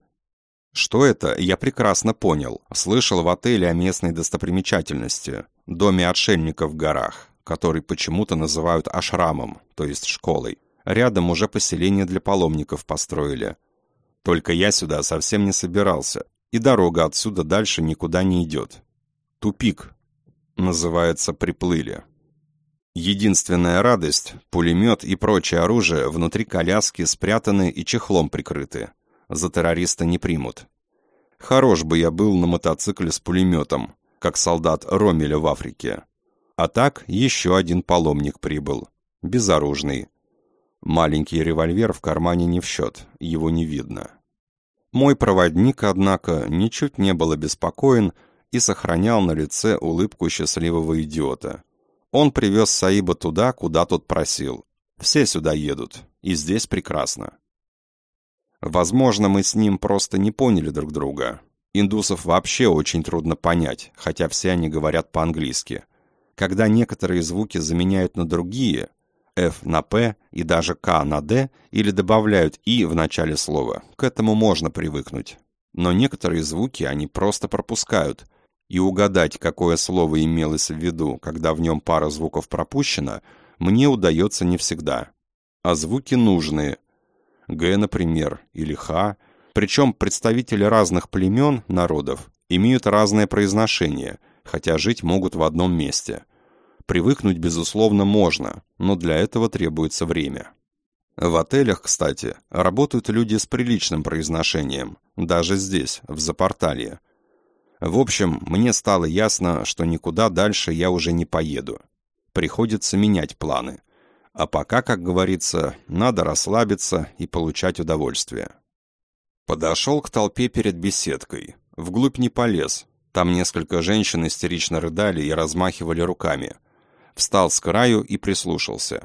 Что это, я прекрасно понял. Слышал в отеле о местной достопримечательности, доме отшельников в горах, который почему-то называют ашрамом, то есть школой. Рядом уже поселение для паломников построили. Только я сюда совсем не собирался, и дорога отсюда дальше никуда не идет. Тупик. Называется, приплыли. Единственная радость — пулемет и прочее оружие внутри коляски спрятаны и чехлом прикрыты. За террориста не примут. Хорош бы я был на мотоцикле с пулеметом, как солдат Роммеля в Африке. А так еще один паломник прибыл. Безоружный. Маленький револьвер в кармане не в счет, его не видно. Мой проводник, однако, ничуть не был обеспокоен и сохранял на лице улыбку счастливого идиота. Он привез Саиба туда, куда тот просил. Все сюда едут, и здесь прекрасно. Возможно, мы с ним просто не поняли друг друга. Индусов вообще очень трудно понять, хотя все они говорят по-английски. Когда некоторые звуки заменяют на другие, F на P и даже K на D, или добавляют «и» в начале слова, к этому можно привыкнуть. Но некоторые звуки они просто пропускают, и угадать, какое слово имелось в виду, когда в нем пара звуков пропущена, мне удается не всегда. А звуки нужные. Г, например, или Х. Причем представители разных племен, народов, имеют разное произношение, хотя жить могут в одном месте. Привыкнуть, безусловно, можно, но для этого требуется время. В отелях, кстати, работают люди с приличным произношением, даже здесь, в Запорталье. В общем, мне стало ясно, что никуда дальше я уже не поеду. Приходится менять планы. А пока, как говорится, надо расслабиться и получать удовольствие. Подошел к толпе перед беседкой. Вглубь не полез. Там несколько женщин истерично рыдали и размахивали руками. Встал с краю и прислушался.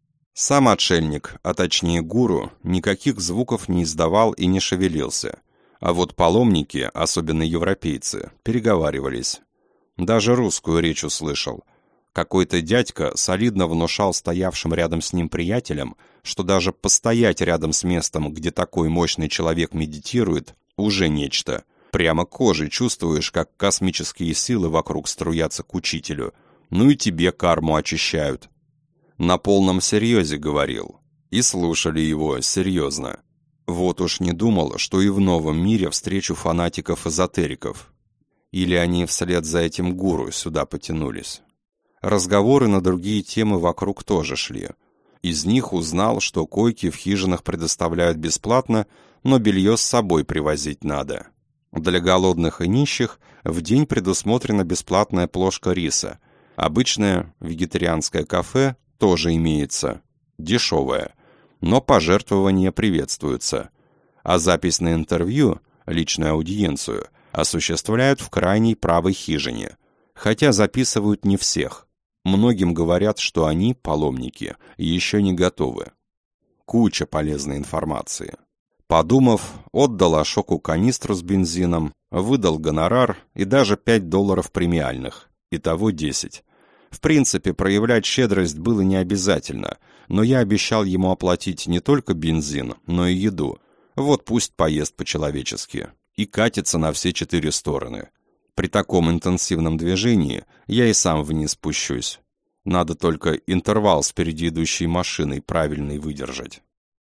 Сам отшельник, а точнее гуру, никаких звуков не издавал и не шевелился. А вот паломники, особенно европейцы, переговаривались. Даже русскую речь услышал. Какой-то дядька солидно внушал стоявшим рядом с ним приятелям, что даже постоять рядом с местом, где такой мощный человек медитирует, уже нечто. Прямо кожей чувствуешь, как космические силы вокруг струятся к учителю. Ну и тебе карму очищают. На полном серьезе говорил. И слушали его серьезно. Вот уж не думал, что и в новом мире встречу фанатиков-эзотериков. Или они вслед за этим гуру сюда потянулись. Разговоры на другие темы вокруг тоже шли. Из них узнал, что койки в хижинах предоставляют бесплатно, но белье с собой привозить надо. Для голодных и нищих в день предусмотрена бесплатная плошка риса. Обычное вегетарианское кафе тоже имеется. Дешевое. Но пожертвования приветствуются. А запись на интервью, личную аудиенцию, осуществляют в крайней правой хижине. Хотя записывают не всех. Многим говорят, что они, паломники, еще не готовы. Куча полезной информации. Подумав, отдал Ашоку канистру с бензином, выдал гонорар и даже $5 премиальных. Итого 10. В принципе, проявлять щедрость было не обязательно, но я обещал ему оплатить не только бензин, но и еду. Вот пусть поест по-человечески. И катится на все 4 стороны. При таком интенсивном движении я и сам вниз спущусь. Надо только интервал с впереди идущей машиной правильный выдержать.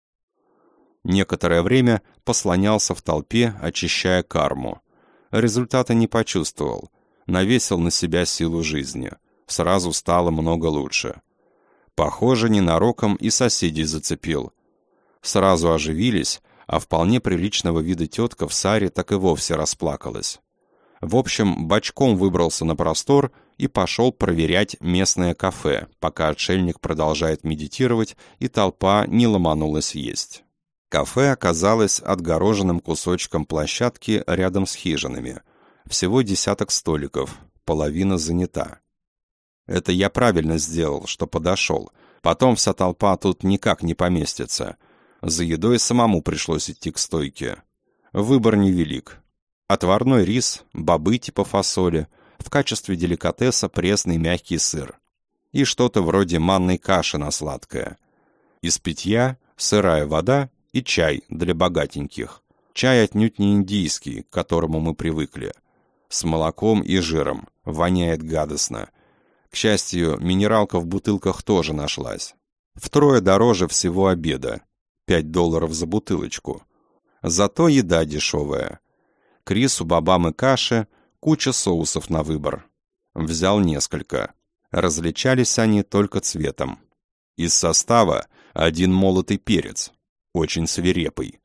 Некоторое время послонялся в толпе, очищая карму. Результата не почувствовал. Навесил на себя силу жизни. Сразу стало много лучше. Похоже, ненароком и соседей зацепил. Сразу оживились, а вполне приличного вида тетка в саре так и вовсе расплакалась. В общем, бочком выбрался на простор и пошел проверять местное кафе, пока отшельник продолжает медитировать и толпа не ломанулась есть. Кафе оказалось отгороженным кусочком площадки рядом с хижинами. Всего 10 столиков, половина занята. Это я правильно сделал, что подошел. Потом вся толпа тут никак не поместится. За едой самому пришлось идти к стойке. Выбор невелик. Отварной рис, бобы типа фасоли, в качестве деликатеса пресный мягкий сыр. И что-то вроде манной каши на сладкое. Из питья сырая вода и чай для богатеньких. Чай отнюдь не индийский, к которому мы привыкли. С молоком и жиром. Воняет гадостно. К счастью, минералка в бутылках тоже нашлась. Втрое дороже всего обеда. $5 за бутылочку. Зато еда дешевая. К рису, бобам и каше куча соусов на выбор. Взял несколько. Различались они только цветом. Из состава один молотый перец. Очень свирепый.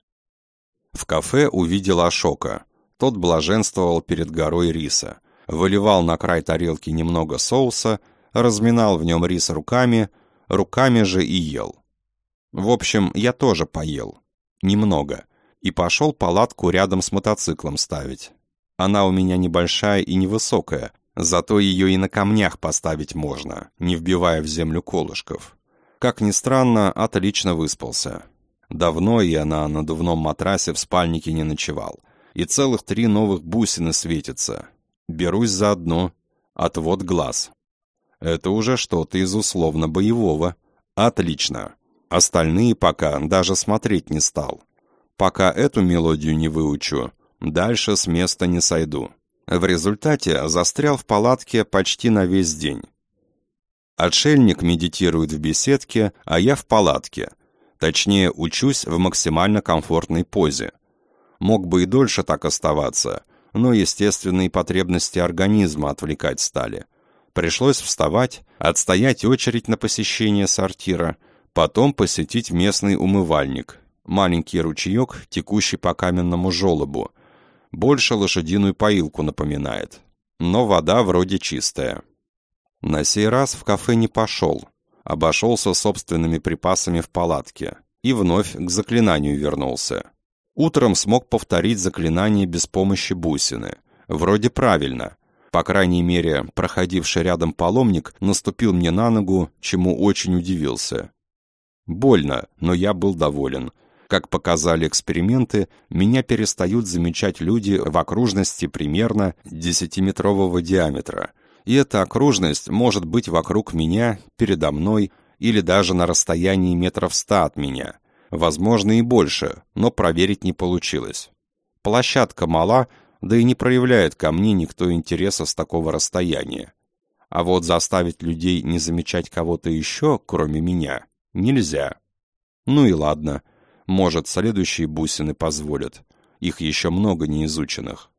В кафе увидел Ашока. Тот блаженствовал перед горой риса. Выливал на край тарелки немного соуса, разминал в нем рис руками же и ел. В общем, я тоже поел. Немного. И пошел палатку рядом с мотоциклом ставить. Она у меня небольшая и невысокая, зато ее и на камнях поставить можно, не вбивая в землю колышков. Как ни странно, отлично выспался. Давно я на надувном матрасе в спальнике не ночевал. И целых 3 новых бусины светятся. Берусь за одну. Отвод глаз. Это уже что-то из условно боевого. Отлично. Остальные пока даже смотреть не стал. Пока эту мелодию не выучу, дальше с места не сойду. В результате застрял в палатке почти на весь день. Отшельник медитирует в беседке, а я в палатке. Точнее, учусь в максимально комфортной позе. Мог бы и дольше так оставаться, но естественные потребности организма отвлекать стали. Пришлось вставать, отстоять очередь на посещение сортира, потом посетить местный умывальник. Маленький ручеек, текущий по каменному желобу. Больше лошадиную поилку напоминает. Но вода вроде чистая. На сей раз в кафе не пошел. Обошелся собственными припасами в палатке. И вновь к заклинанию вернулся. Утром смог повторить заклинание без помощи бусины. Вроде правильно. По крайней мере, проходивший рядом паломник наступил мне на ногу, чему очень удивился. Больно, но я был доволен. Как показали эксперименты, меня перестают замечать люди в окружности примерно 10-метрового диаметра. И эта окружность может быть вокруг меня, передо мной или даже на расстоянии 100 метров от меня. Возможно и больше, но проверить не получилось. Площадка мала, да и не проявляет ко мне никто интереса с такого расстояния. А вот заставить людей не замечать кого-то еще, кроме меня, нельзя. Ну и ладно. Может, следующие бусины позволят. Их еще много неизученных.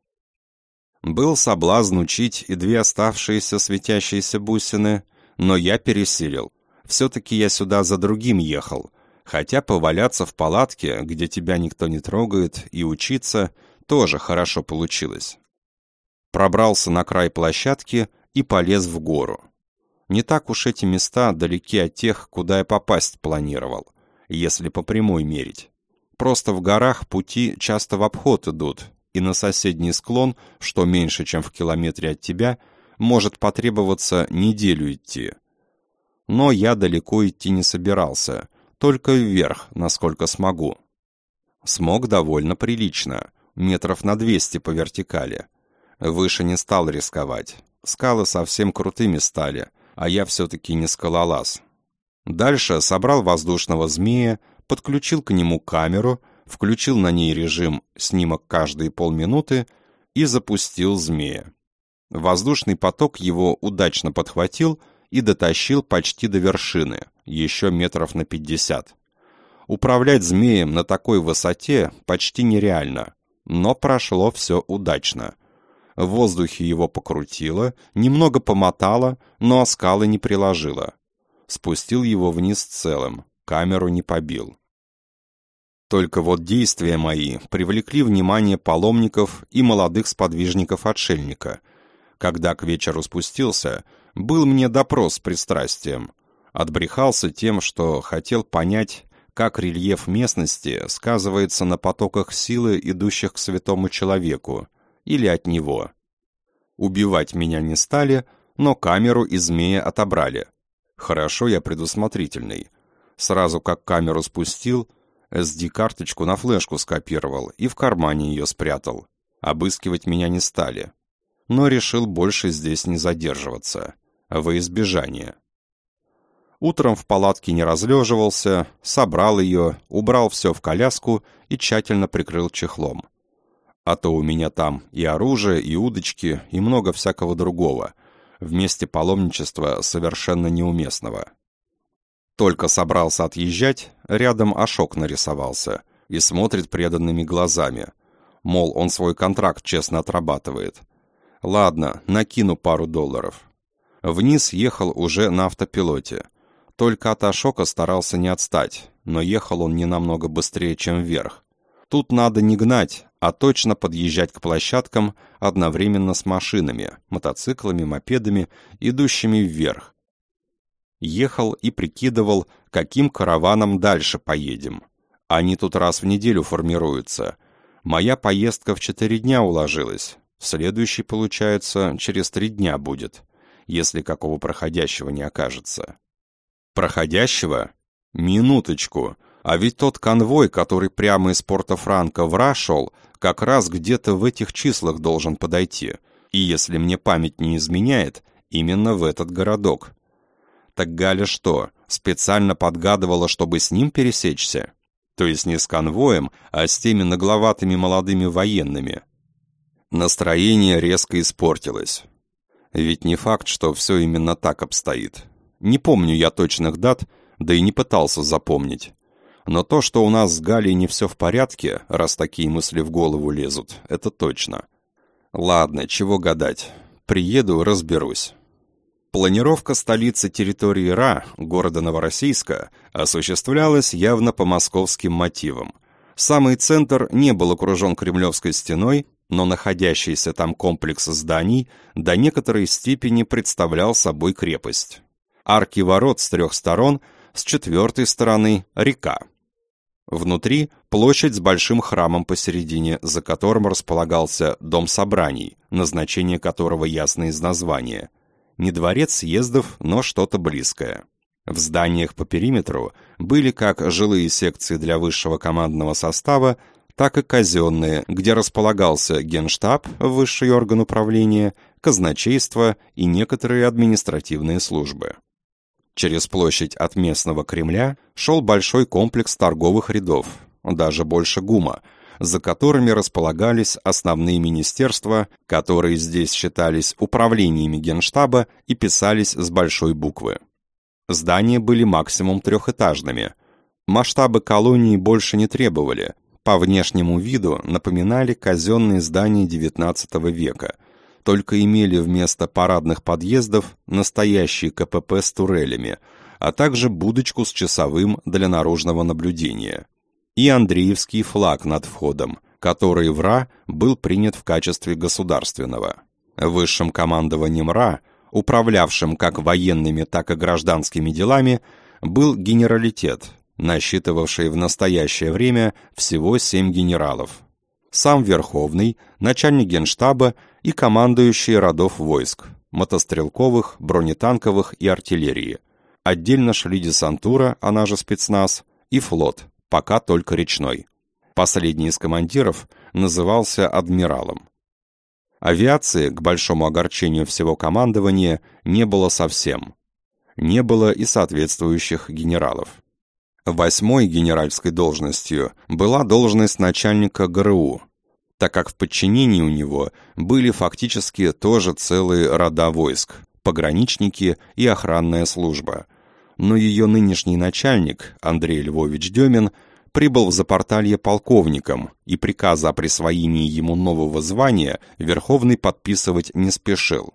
Был соблазн учить и 2 оставшиеся светящиеся бусины, но я пересилил. Все-таки я сюда за другим ехал. Хотя поваляться в палатке, где тебя никто не трогает, и учиться, тоже хорошо получилось. Пробрался на край площадки и полез в гору. Не так уж эти места далеки от тех, куда я попасть планировал, если по прямой мерить. Просто в горах пути часто в обход идут, и на соседний склон, что меньше, чем в километре от тебя, может потребоваться неделю идти. Но я далеко идти не собирался, только вверх, насколько смогу. Смог довольно прилично, метров на 200 по вертикали. Выше не стал рисковать. Скалы совсем крутыми стали, а я все-таки не скалолаз. Дальше собрал воздушного змея, подключил к нему камеру, включил на ней режим «снимок каждые полминуты» и запустил змея. Воздушный поток его удачно подхватил и дотащил почти до вершины, еще метров на 50. Управлять змеем на такой высоте почти нереально, но прошло все удачно. В воздухе его покрутило, немного помотало, но о скалы не приложило. Спустил его вниз целым, камеру не побил. Только вот действия мои привлекли внимание паломников и молодых сподвижников отшельника. Когда к вечеру спустился, был мне допрос с пристрастием. Отбрехался тем, что хотел понять, как рельеф местности сказывается на потоках силы, идущих к святому человеку, или от него. Убивать меня не стали, но камеру и змея отобрали. Хорошо я предусмотрительный. Сразу как камеру спустил, SD-карточку на флешку скопировал и в кармане ее спрятал. Обыскивать меня не стали. Но решил больше здесь не задерживаться, во избежание. Утром в палатке не разлеживался, собрал ее, убрал все в коляску и тщательно прикрыл чехлом. А то у меня там и оружие, и удочки, и много всякого другого, в месте паломничества совершенно неуместного. Только собрался отъезжать, рядом Ашок нарисовался и смотрит преданными глазами. Мол, он свой контракт честно отрабатывает. Ладно, накину пару $. Вниз ехал уже на автопилоте. Только от Ашока старался не отстать, но ехал он не намного быстрее, чем вверх. Тут надо не гнать, а точно подъезжать к площадкам одновременно с машинами, мотоциклами, мопедами, идущими вверх. Ехал и прикидывал, каким караваном дальше поедем. Они тут раз в неделю формируются. Моя поездка в 4 дня уложилась. В следующий, получается, через 3 дня будет, если какого проходящего не окажется. Проходящего? Минуточку. А ведь тот конвой, который прямо из Порто-Франко в Ра шел, как раз где-то в этих числах должен подойти. И если мне память не изменяет, именно в этот городок. Так Галя что, специально подгадывала, чтобы с ним пересечься? То есть не с конвоем, а с теми нагловатыми молодыми военными. Настроение резко испортилось. Ведь не факт, что все именно так обстоит. Не помню я точных дат, да и не пытался запомнить. Но то, что у нас с Галей не все в порядке, раз такие мысли в голову лезут, это точно. Ладно, чего гадать. Приеду, разберусь. Планировка столицы территории Ра, города Новороссийска, осуществлялась явно по московским мотивам. Самый центр не был окружен Кремлевской стеной, но находящийся там комплекс зданий до некоторой степени представлял собой крепость. Арки ворот с 3 сторон, с 4 стороны – река. Внутри – площадь с большим храмом посередине, за которым располагался дом собраний, назначение которого ясно из названия. Не дворец съездов, но что-то близкое. В зданиях по периметру были как жилые секции для высшего командного состава, так и казенные, где располагался генштаб, высший орган управления, казначейство и некоторые административные службы. Через площадь от местного Кремля шел большой комплекс торговых рядов, даже больше ГУМа, за которыми располагались основные министерства, которые здесь считались управлениями генштаба и писались с большой буквы. Здания были максимум 3-этажными. Масштабы колонии больше не требовали, по внешнему виду напоминали казенные здания XIX века, только имели вместо парадных подъездов настоящие КПП с турелями, а также будочку с часовым для наружного наблюдения. И Андреевский флаг над входом, который в Ра был принят в качестве государственного. Высшим командованием Ра, управлявшим как военными, так и гражданскими делами, был генералитет, насчитывавший в настоящее время всего 7 генералов. Сам Верховный, начальник генштаба и командующие родов войск, мотострелковых, бронетанковых и артиллерии. Отдельно шли десантура, она же спецназ, и флот, пока только речной. Последний из командиров назывался адмиралом. Авиации, к большому огорчению всего командования, не было совсем. Не было и соответствующих генералов. 8-й генеральской должностью была должность начальника ГРУ, так как в подчинении у него были фактически тоже целые рода войск, пограничники и охранная служба. Но ее нынешний начальник, Андрей Львович Демин, прибыл в Запорталье полковником, и приказа о присвоении ему нового звания Верховный подписывать не спешил.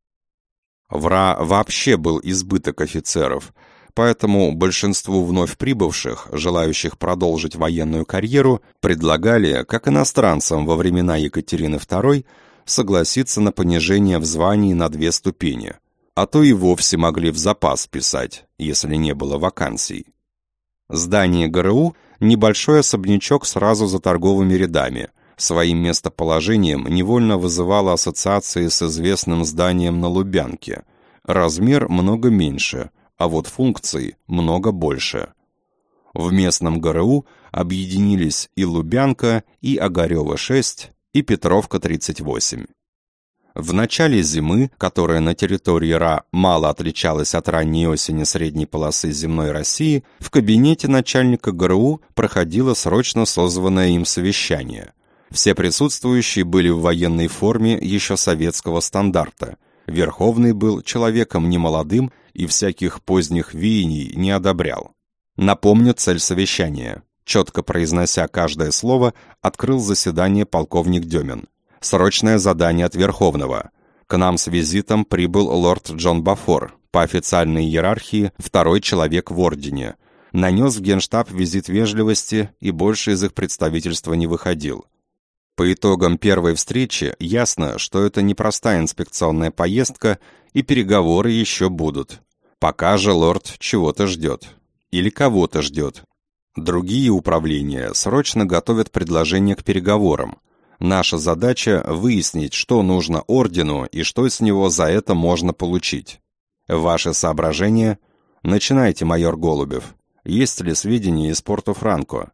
В РА вообще был избыток офицеров, поэтому большинству вновь прибывших, желающих продолжить военную карьеру, предлагали, как иностранцам во времена Екатерины II, согласиться на понижение в звании на 2 ступени, а то и вовсе могли в запас писать, если не было вакансий. Здание ГРУ – небольшой особнячок сразу за торговыми рядами, своим местоположением невольно вызывало ассоциации с известным зданием на Лубянке. Размер много меньше, а вот функций много больше. В местном ГРУ объединились и Лубянка, и Огарева 6, и Петровка 38. В начале зимы, которая на территории РА мало отличалась от ранней осени средней полосы земной России, в кабинете начальника ГРУ проходило срочно созванное им совещание. Все присутствующие были в военной форме еще советского стандарта. Верховный был человеком немолодым и всяких поздних веяний не одобрял. Напомню цель совещания. Четко произнося каждое слово, открыл заседание полковник Демин. Срочное задание от Верховного. К нам с визитом прибыл лорд Джон Бафор, по официальной иерархии 2-й человек в ордене. Нанес в Генштаб визит вежливости и больше из их представительства не выходил. По итогам первой встречи ясно, что это непростая инспекционная поездка и переговоры еще будут. Пока же лорд чего-то ждет. Или кого-то ждет. Другие управления срочно готовят предложение к переговорам. Наша задача – выяснить, что нужно ордену и что с него за это можно получить. Ваши соображения? Начинайте, майор Голубев. Есть ли сведения из Порто-Франко?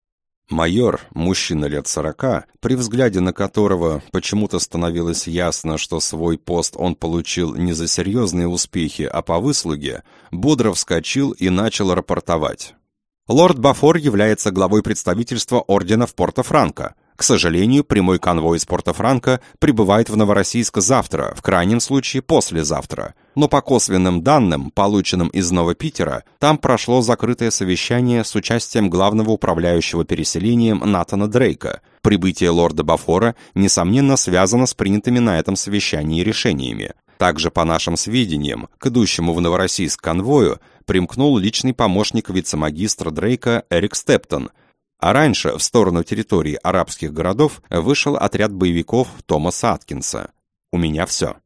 Майор, мужчина лет 40, при взгляде на которого почему-то становилось ясно, что свой пост он получил не за серьезные успехи, а по выслуге, бодро вскочил и начал рапортовать. Лорд Бафор является главой представительства ордена в Порто-Франко. К сожалению, прямой конвой из Порто-Франко прибывает в Новороссийск завтра, в крайнем случае послезавтра. Но по косвенным данным, полученным из Ново-Питера, там прошло закрытое совещание с участием главного управляющего переселением Натана Дрейка. Прибытие лорда Бафора, несомненно, связано с принятыми на этом совещании решениями. Также, по нашим сведениям, к идущему в Новороссийск конвою примкнул личный помощник вице-магистра Дрейка Эрик Стептон, а раньше в сторону территории арабских городов вышел отряд боевиков Томаса Аткинса. У меня все.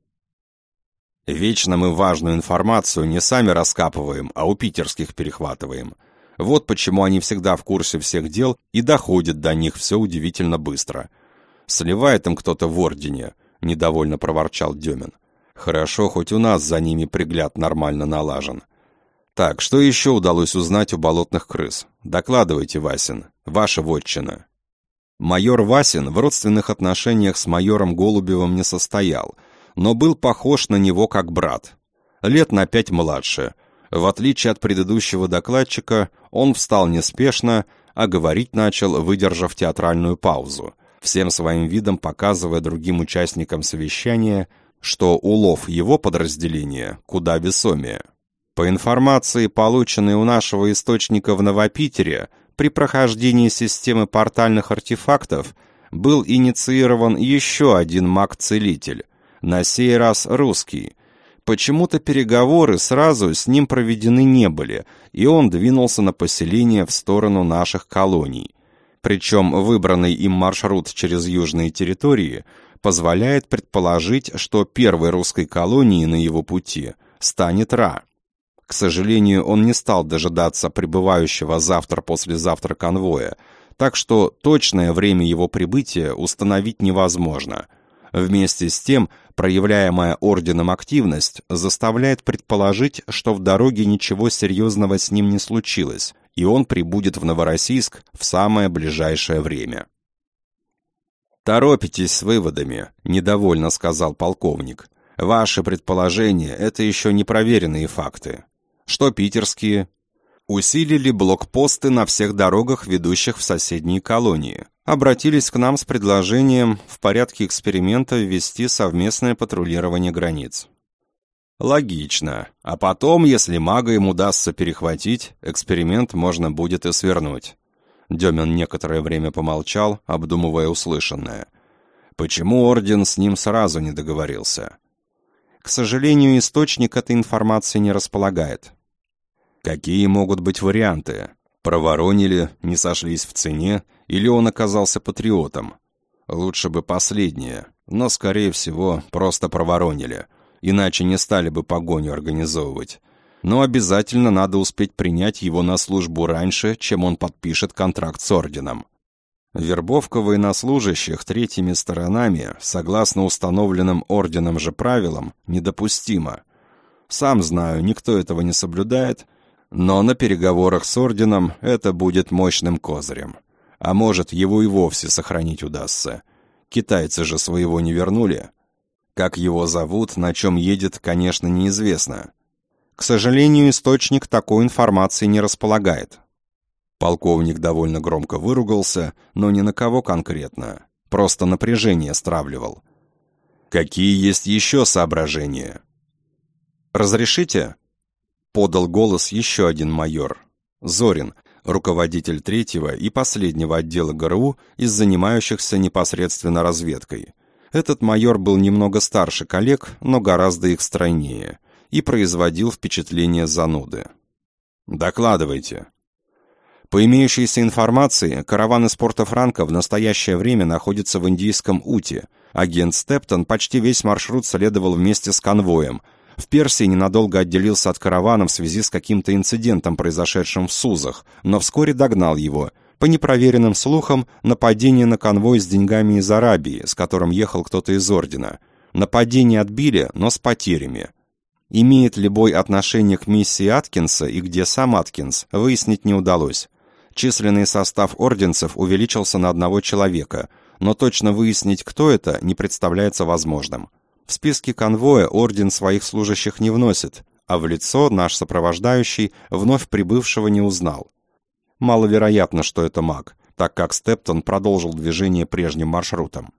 Вечно мы важную информацию не сами раскапываем, а у питерских перехватываем. Вот почему они всегда в курсе всех дел и доходят до них все удивительно быстро. Сливает им кто-то в ордене, недовольно проворчал Демин. Хорошо, хоть у нас за ними пригляд нормально налажен. Так, что еще удалось узнать у болотных крыс? Докладывайте, Васин. Ваша вотчина. Майор Васин в родственных отношениях с майором Голубевым не состоял, но был похож на него как брат. Лет на 5 младше. В отличие от предыдущего докладчика, он встал неспешно, а говорить начал, выдержав театральную паузу, всем своим видом показывая другим участникам совещания, что улов его подразделения куда весомее. По информации, полученной у нашего источника в Новопитере, при прохождении системы портальных артефактов был инициирован еще один маг-целитель, на сей раз русский. Почему-то переговоры сразу с ним проведены не были, и он двинулся на поселение в сторону наших колоний. Причем выбранный им маршрут через южные территории позволяет предположить, что первой русской колонией на его пути станет Ра. К сожалению, он не стал дожидаться прибывающего завтра-послезавтра конвоя, так что точное время его прибытия установить невозможно. Вместе с тем, проявляемая орденом активность заставляет предположить, что в дороге ничего серьезного с ним не случилось, и он прибудет в Новороссийск в самое ближайшее время. «Торопитесь с выводами», — недовольно сказал полковник. «Ваши предположения — это еще не проверенные факты. Что питерские?» «Усилили блокпосты на всех дорогах, ведущих в соседние колонии. Обратились к нам с предложением в порядке эксперимента ввести совместное патрулирование границ». «Логично. А потом, если мага им удастся перехватить, эксперимент можно будет и свернуть». Демин некоторое время помолчал, обдумывая услышанное. «Почему Орден с ним сразу не договорился?» «К сожалению, источник этой информации не располагает». «Какие могут быть варианты? Проворонили, не сошлись в цене, или он оказался патриотом? Лучше бы последнее, но, скорее всего, просто проворонили, иначе не стали бы погоню организовывать. Но обязательно надо успеть принять его на службу раньше, чем он подпишет контракт с Орденом. Вербовка военнослужащих третьими сторонами, согласно установленным Орденом же правилам, недопустима. Сам знаю, никто этого не соблюдает, но на переговорах с Орденом это будет мощным козырем. А может, его и вовсе сохранить удастся. Китайцы же своего не вернули. Как его зовут, на чем едет, конечно, неизвестно. К сожалению, источник такой информации не располагает». Полковник довольно громко выругался, но ни на кого конкретно. Просто напряжение стравливал. «Какие есть еще соображения?» «Разрешите?» Подал голос еще один майор. Зорин, руководитель 3-го и последнего отдела ГРУ из занимающихся непосредственно разведкой. Этот майор был немного старше коллег, но гораздо их стройнее, и производил впечатление зануды. «Докладывайте». По имеющейся информации, караван из Порто-Франко в настоящее время находится в Индийском Уте. Агент Стептон почти весь маршрут следовал вместе с конвоем. В Персии ненадолго отделился от каравана в связи с каким-то инцидентом, произошедшим в Сузах, но вскоре догнал его. По непроверенным слухам, нападение на конвой с деньгами из Арабии, с которым ехал кто-то из Ордена. Нападение отбили, но с потерями. Имеет ли бой отношение к миссии Аткинса и где сам Аткинс, выяснить не удалось. Численный состав орденцев увеличился на 1 человека, но точно выяснить, кто это, не представляется возможным. В списке конвоя орден своих служащих не вносит, а в лицо наш сопровождающий вновь прибывшего не узнал. Маловероятно, что это маг, так как Стептон продолжил движение прежним маршрутом.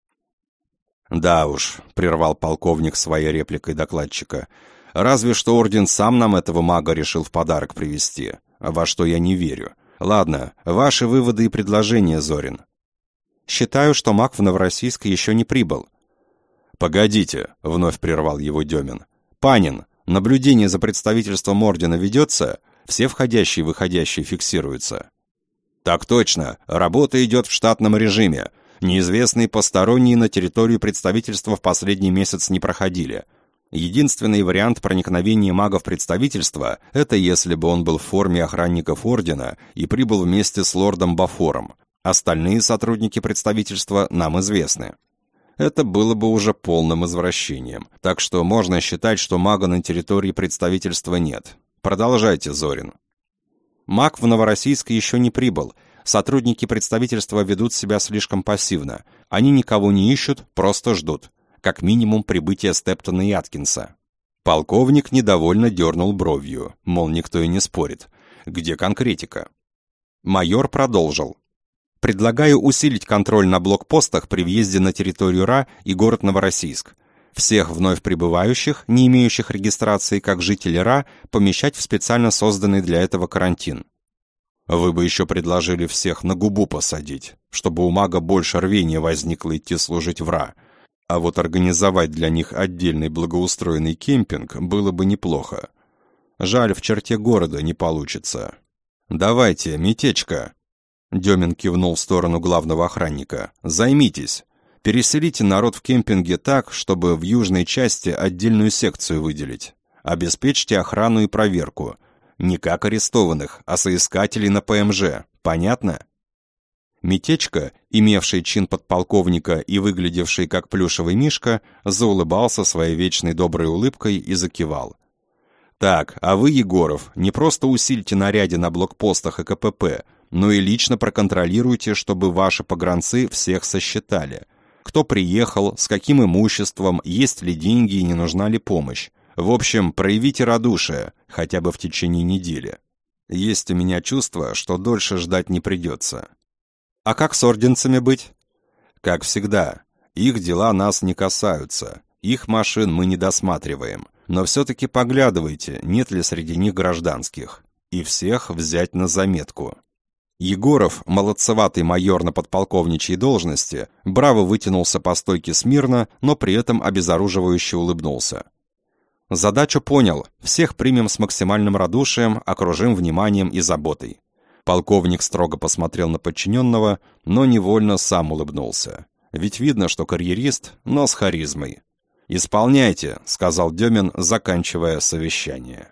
«Да уж», — прервал полковник своей репликой докладчика, «разве что орден сам нам этого мага решил в подарок привезти, во что я не верю. Ладно, ваши выводы и предложения, Зорин». «Считаю, что маг в Новороссийск еще не прибыл». «Погодите», — вновь прервал его Демин. «Панин, наблюдение за представительством ордена ведется? Все входящие и выходящие фиксируются?» «Так точно, работа идет в штатном режиме. Неизвестные посторонние на территорию представительства в последний месяц не проходили. Единственный вариант проникновения мага в представительство – это если бы он был в форме охранников Ордена и прибыл вместе с лордом Бафором. Остальные сотрудники представительства нам известны. Это было бы уже полным извращением, так что можно считать, что мага на территории представительства нет. Продолжайте, Зорин». «Маг в Новороссийск еще не прибыл. Сотрудники представительства ведут себя слишком пассивно. Они никого не ищут, просто ждут. Как минимум прибытия Стептона и Аткинса». Полковник недовольно дернул бровью, мол, никто и не спорит. Где конкретика? Майор продолжил. «Предлагаю усилить контроль на блокпостах при въезде на территорию РА и город Новороссийск. Всех вновь прибывающих, не имеющих регистрации как жители РА, помещать в специально созданный для этого карантин». «Вы бы еще предложили всех на губу посадить, чтобы у мага больше рвения возникло идти служить в РА. А вот организовать для них отдельный благоустроенный кемпинг было бы неплохо. Жаль, в черте города не получится. Давайте, Митечка». Демин кивнул в сторону главного охранника. «Займитесь. Переселите народ в кемпинге так, чтобы в южной части отдельную секцию выделить. Обеспечьте охрану и проверку. Не как арестованных, а соискателей на ПМЖ. Понятно?» Митечка, имевший чин подполковника и выглядевший как плюшевый мишка, заулыбался своей вечной доброй улыбкой и закивал. Так, а вы, Егоров, не просто усильте наряды на блокпостах и КПП, но и лично проконтролируйте, чтобы ваши погранцы всех сосчитали. Кто приехал, с каким имуществом, есть ли деньги и не нужна ли помощь. В общем, проявите радушие, хотя бы в течение недели. Есть у меня чувство, что дольше ждать не придется. А как с орденцами быть? Как всегда, их дела нас не касаются, их машин мы не досматриваем, но все-таки поглядывайте, нет ли среди них гражданских, и всех взять на заметку. Егоров, молодцеватый майор на подполковничьей должности, браво вытянулся по стойке смирно, но при этом обезоруживающе улыбнулся. Задачу понял, всех примем с максимальным радушием, окружим вниманием и заботой. Полковник строго посмотрел на подчиненного, но невольно сам улыбнулся. Ведь видно, что карьерист, но с харизмой. «Исполняйте», — сказал Демин, заканчивая совещание.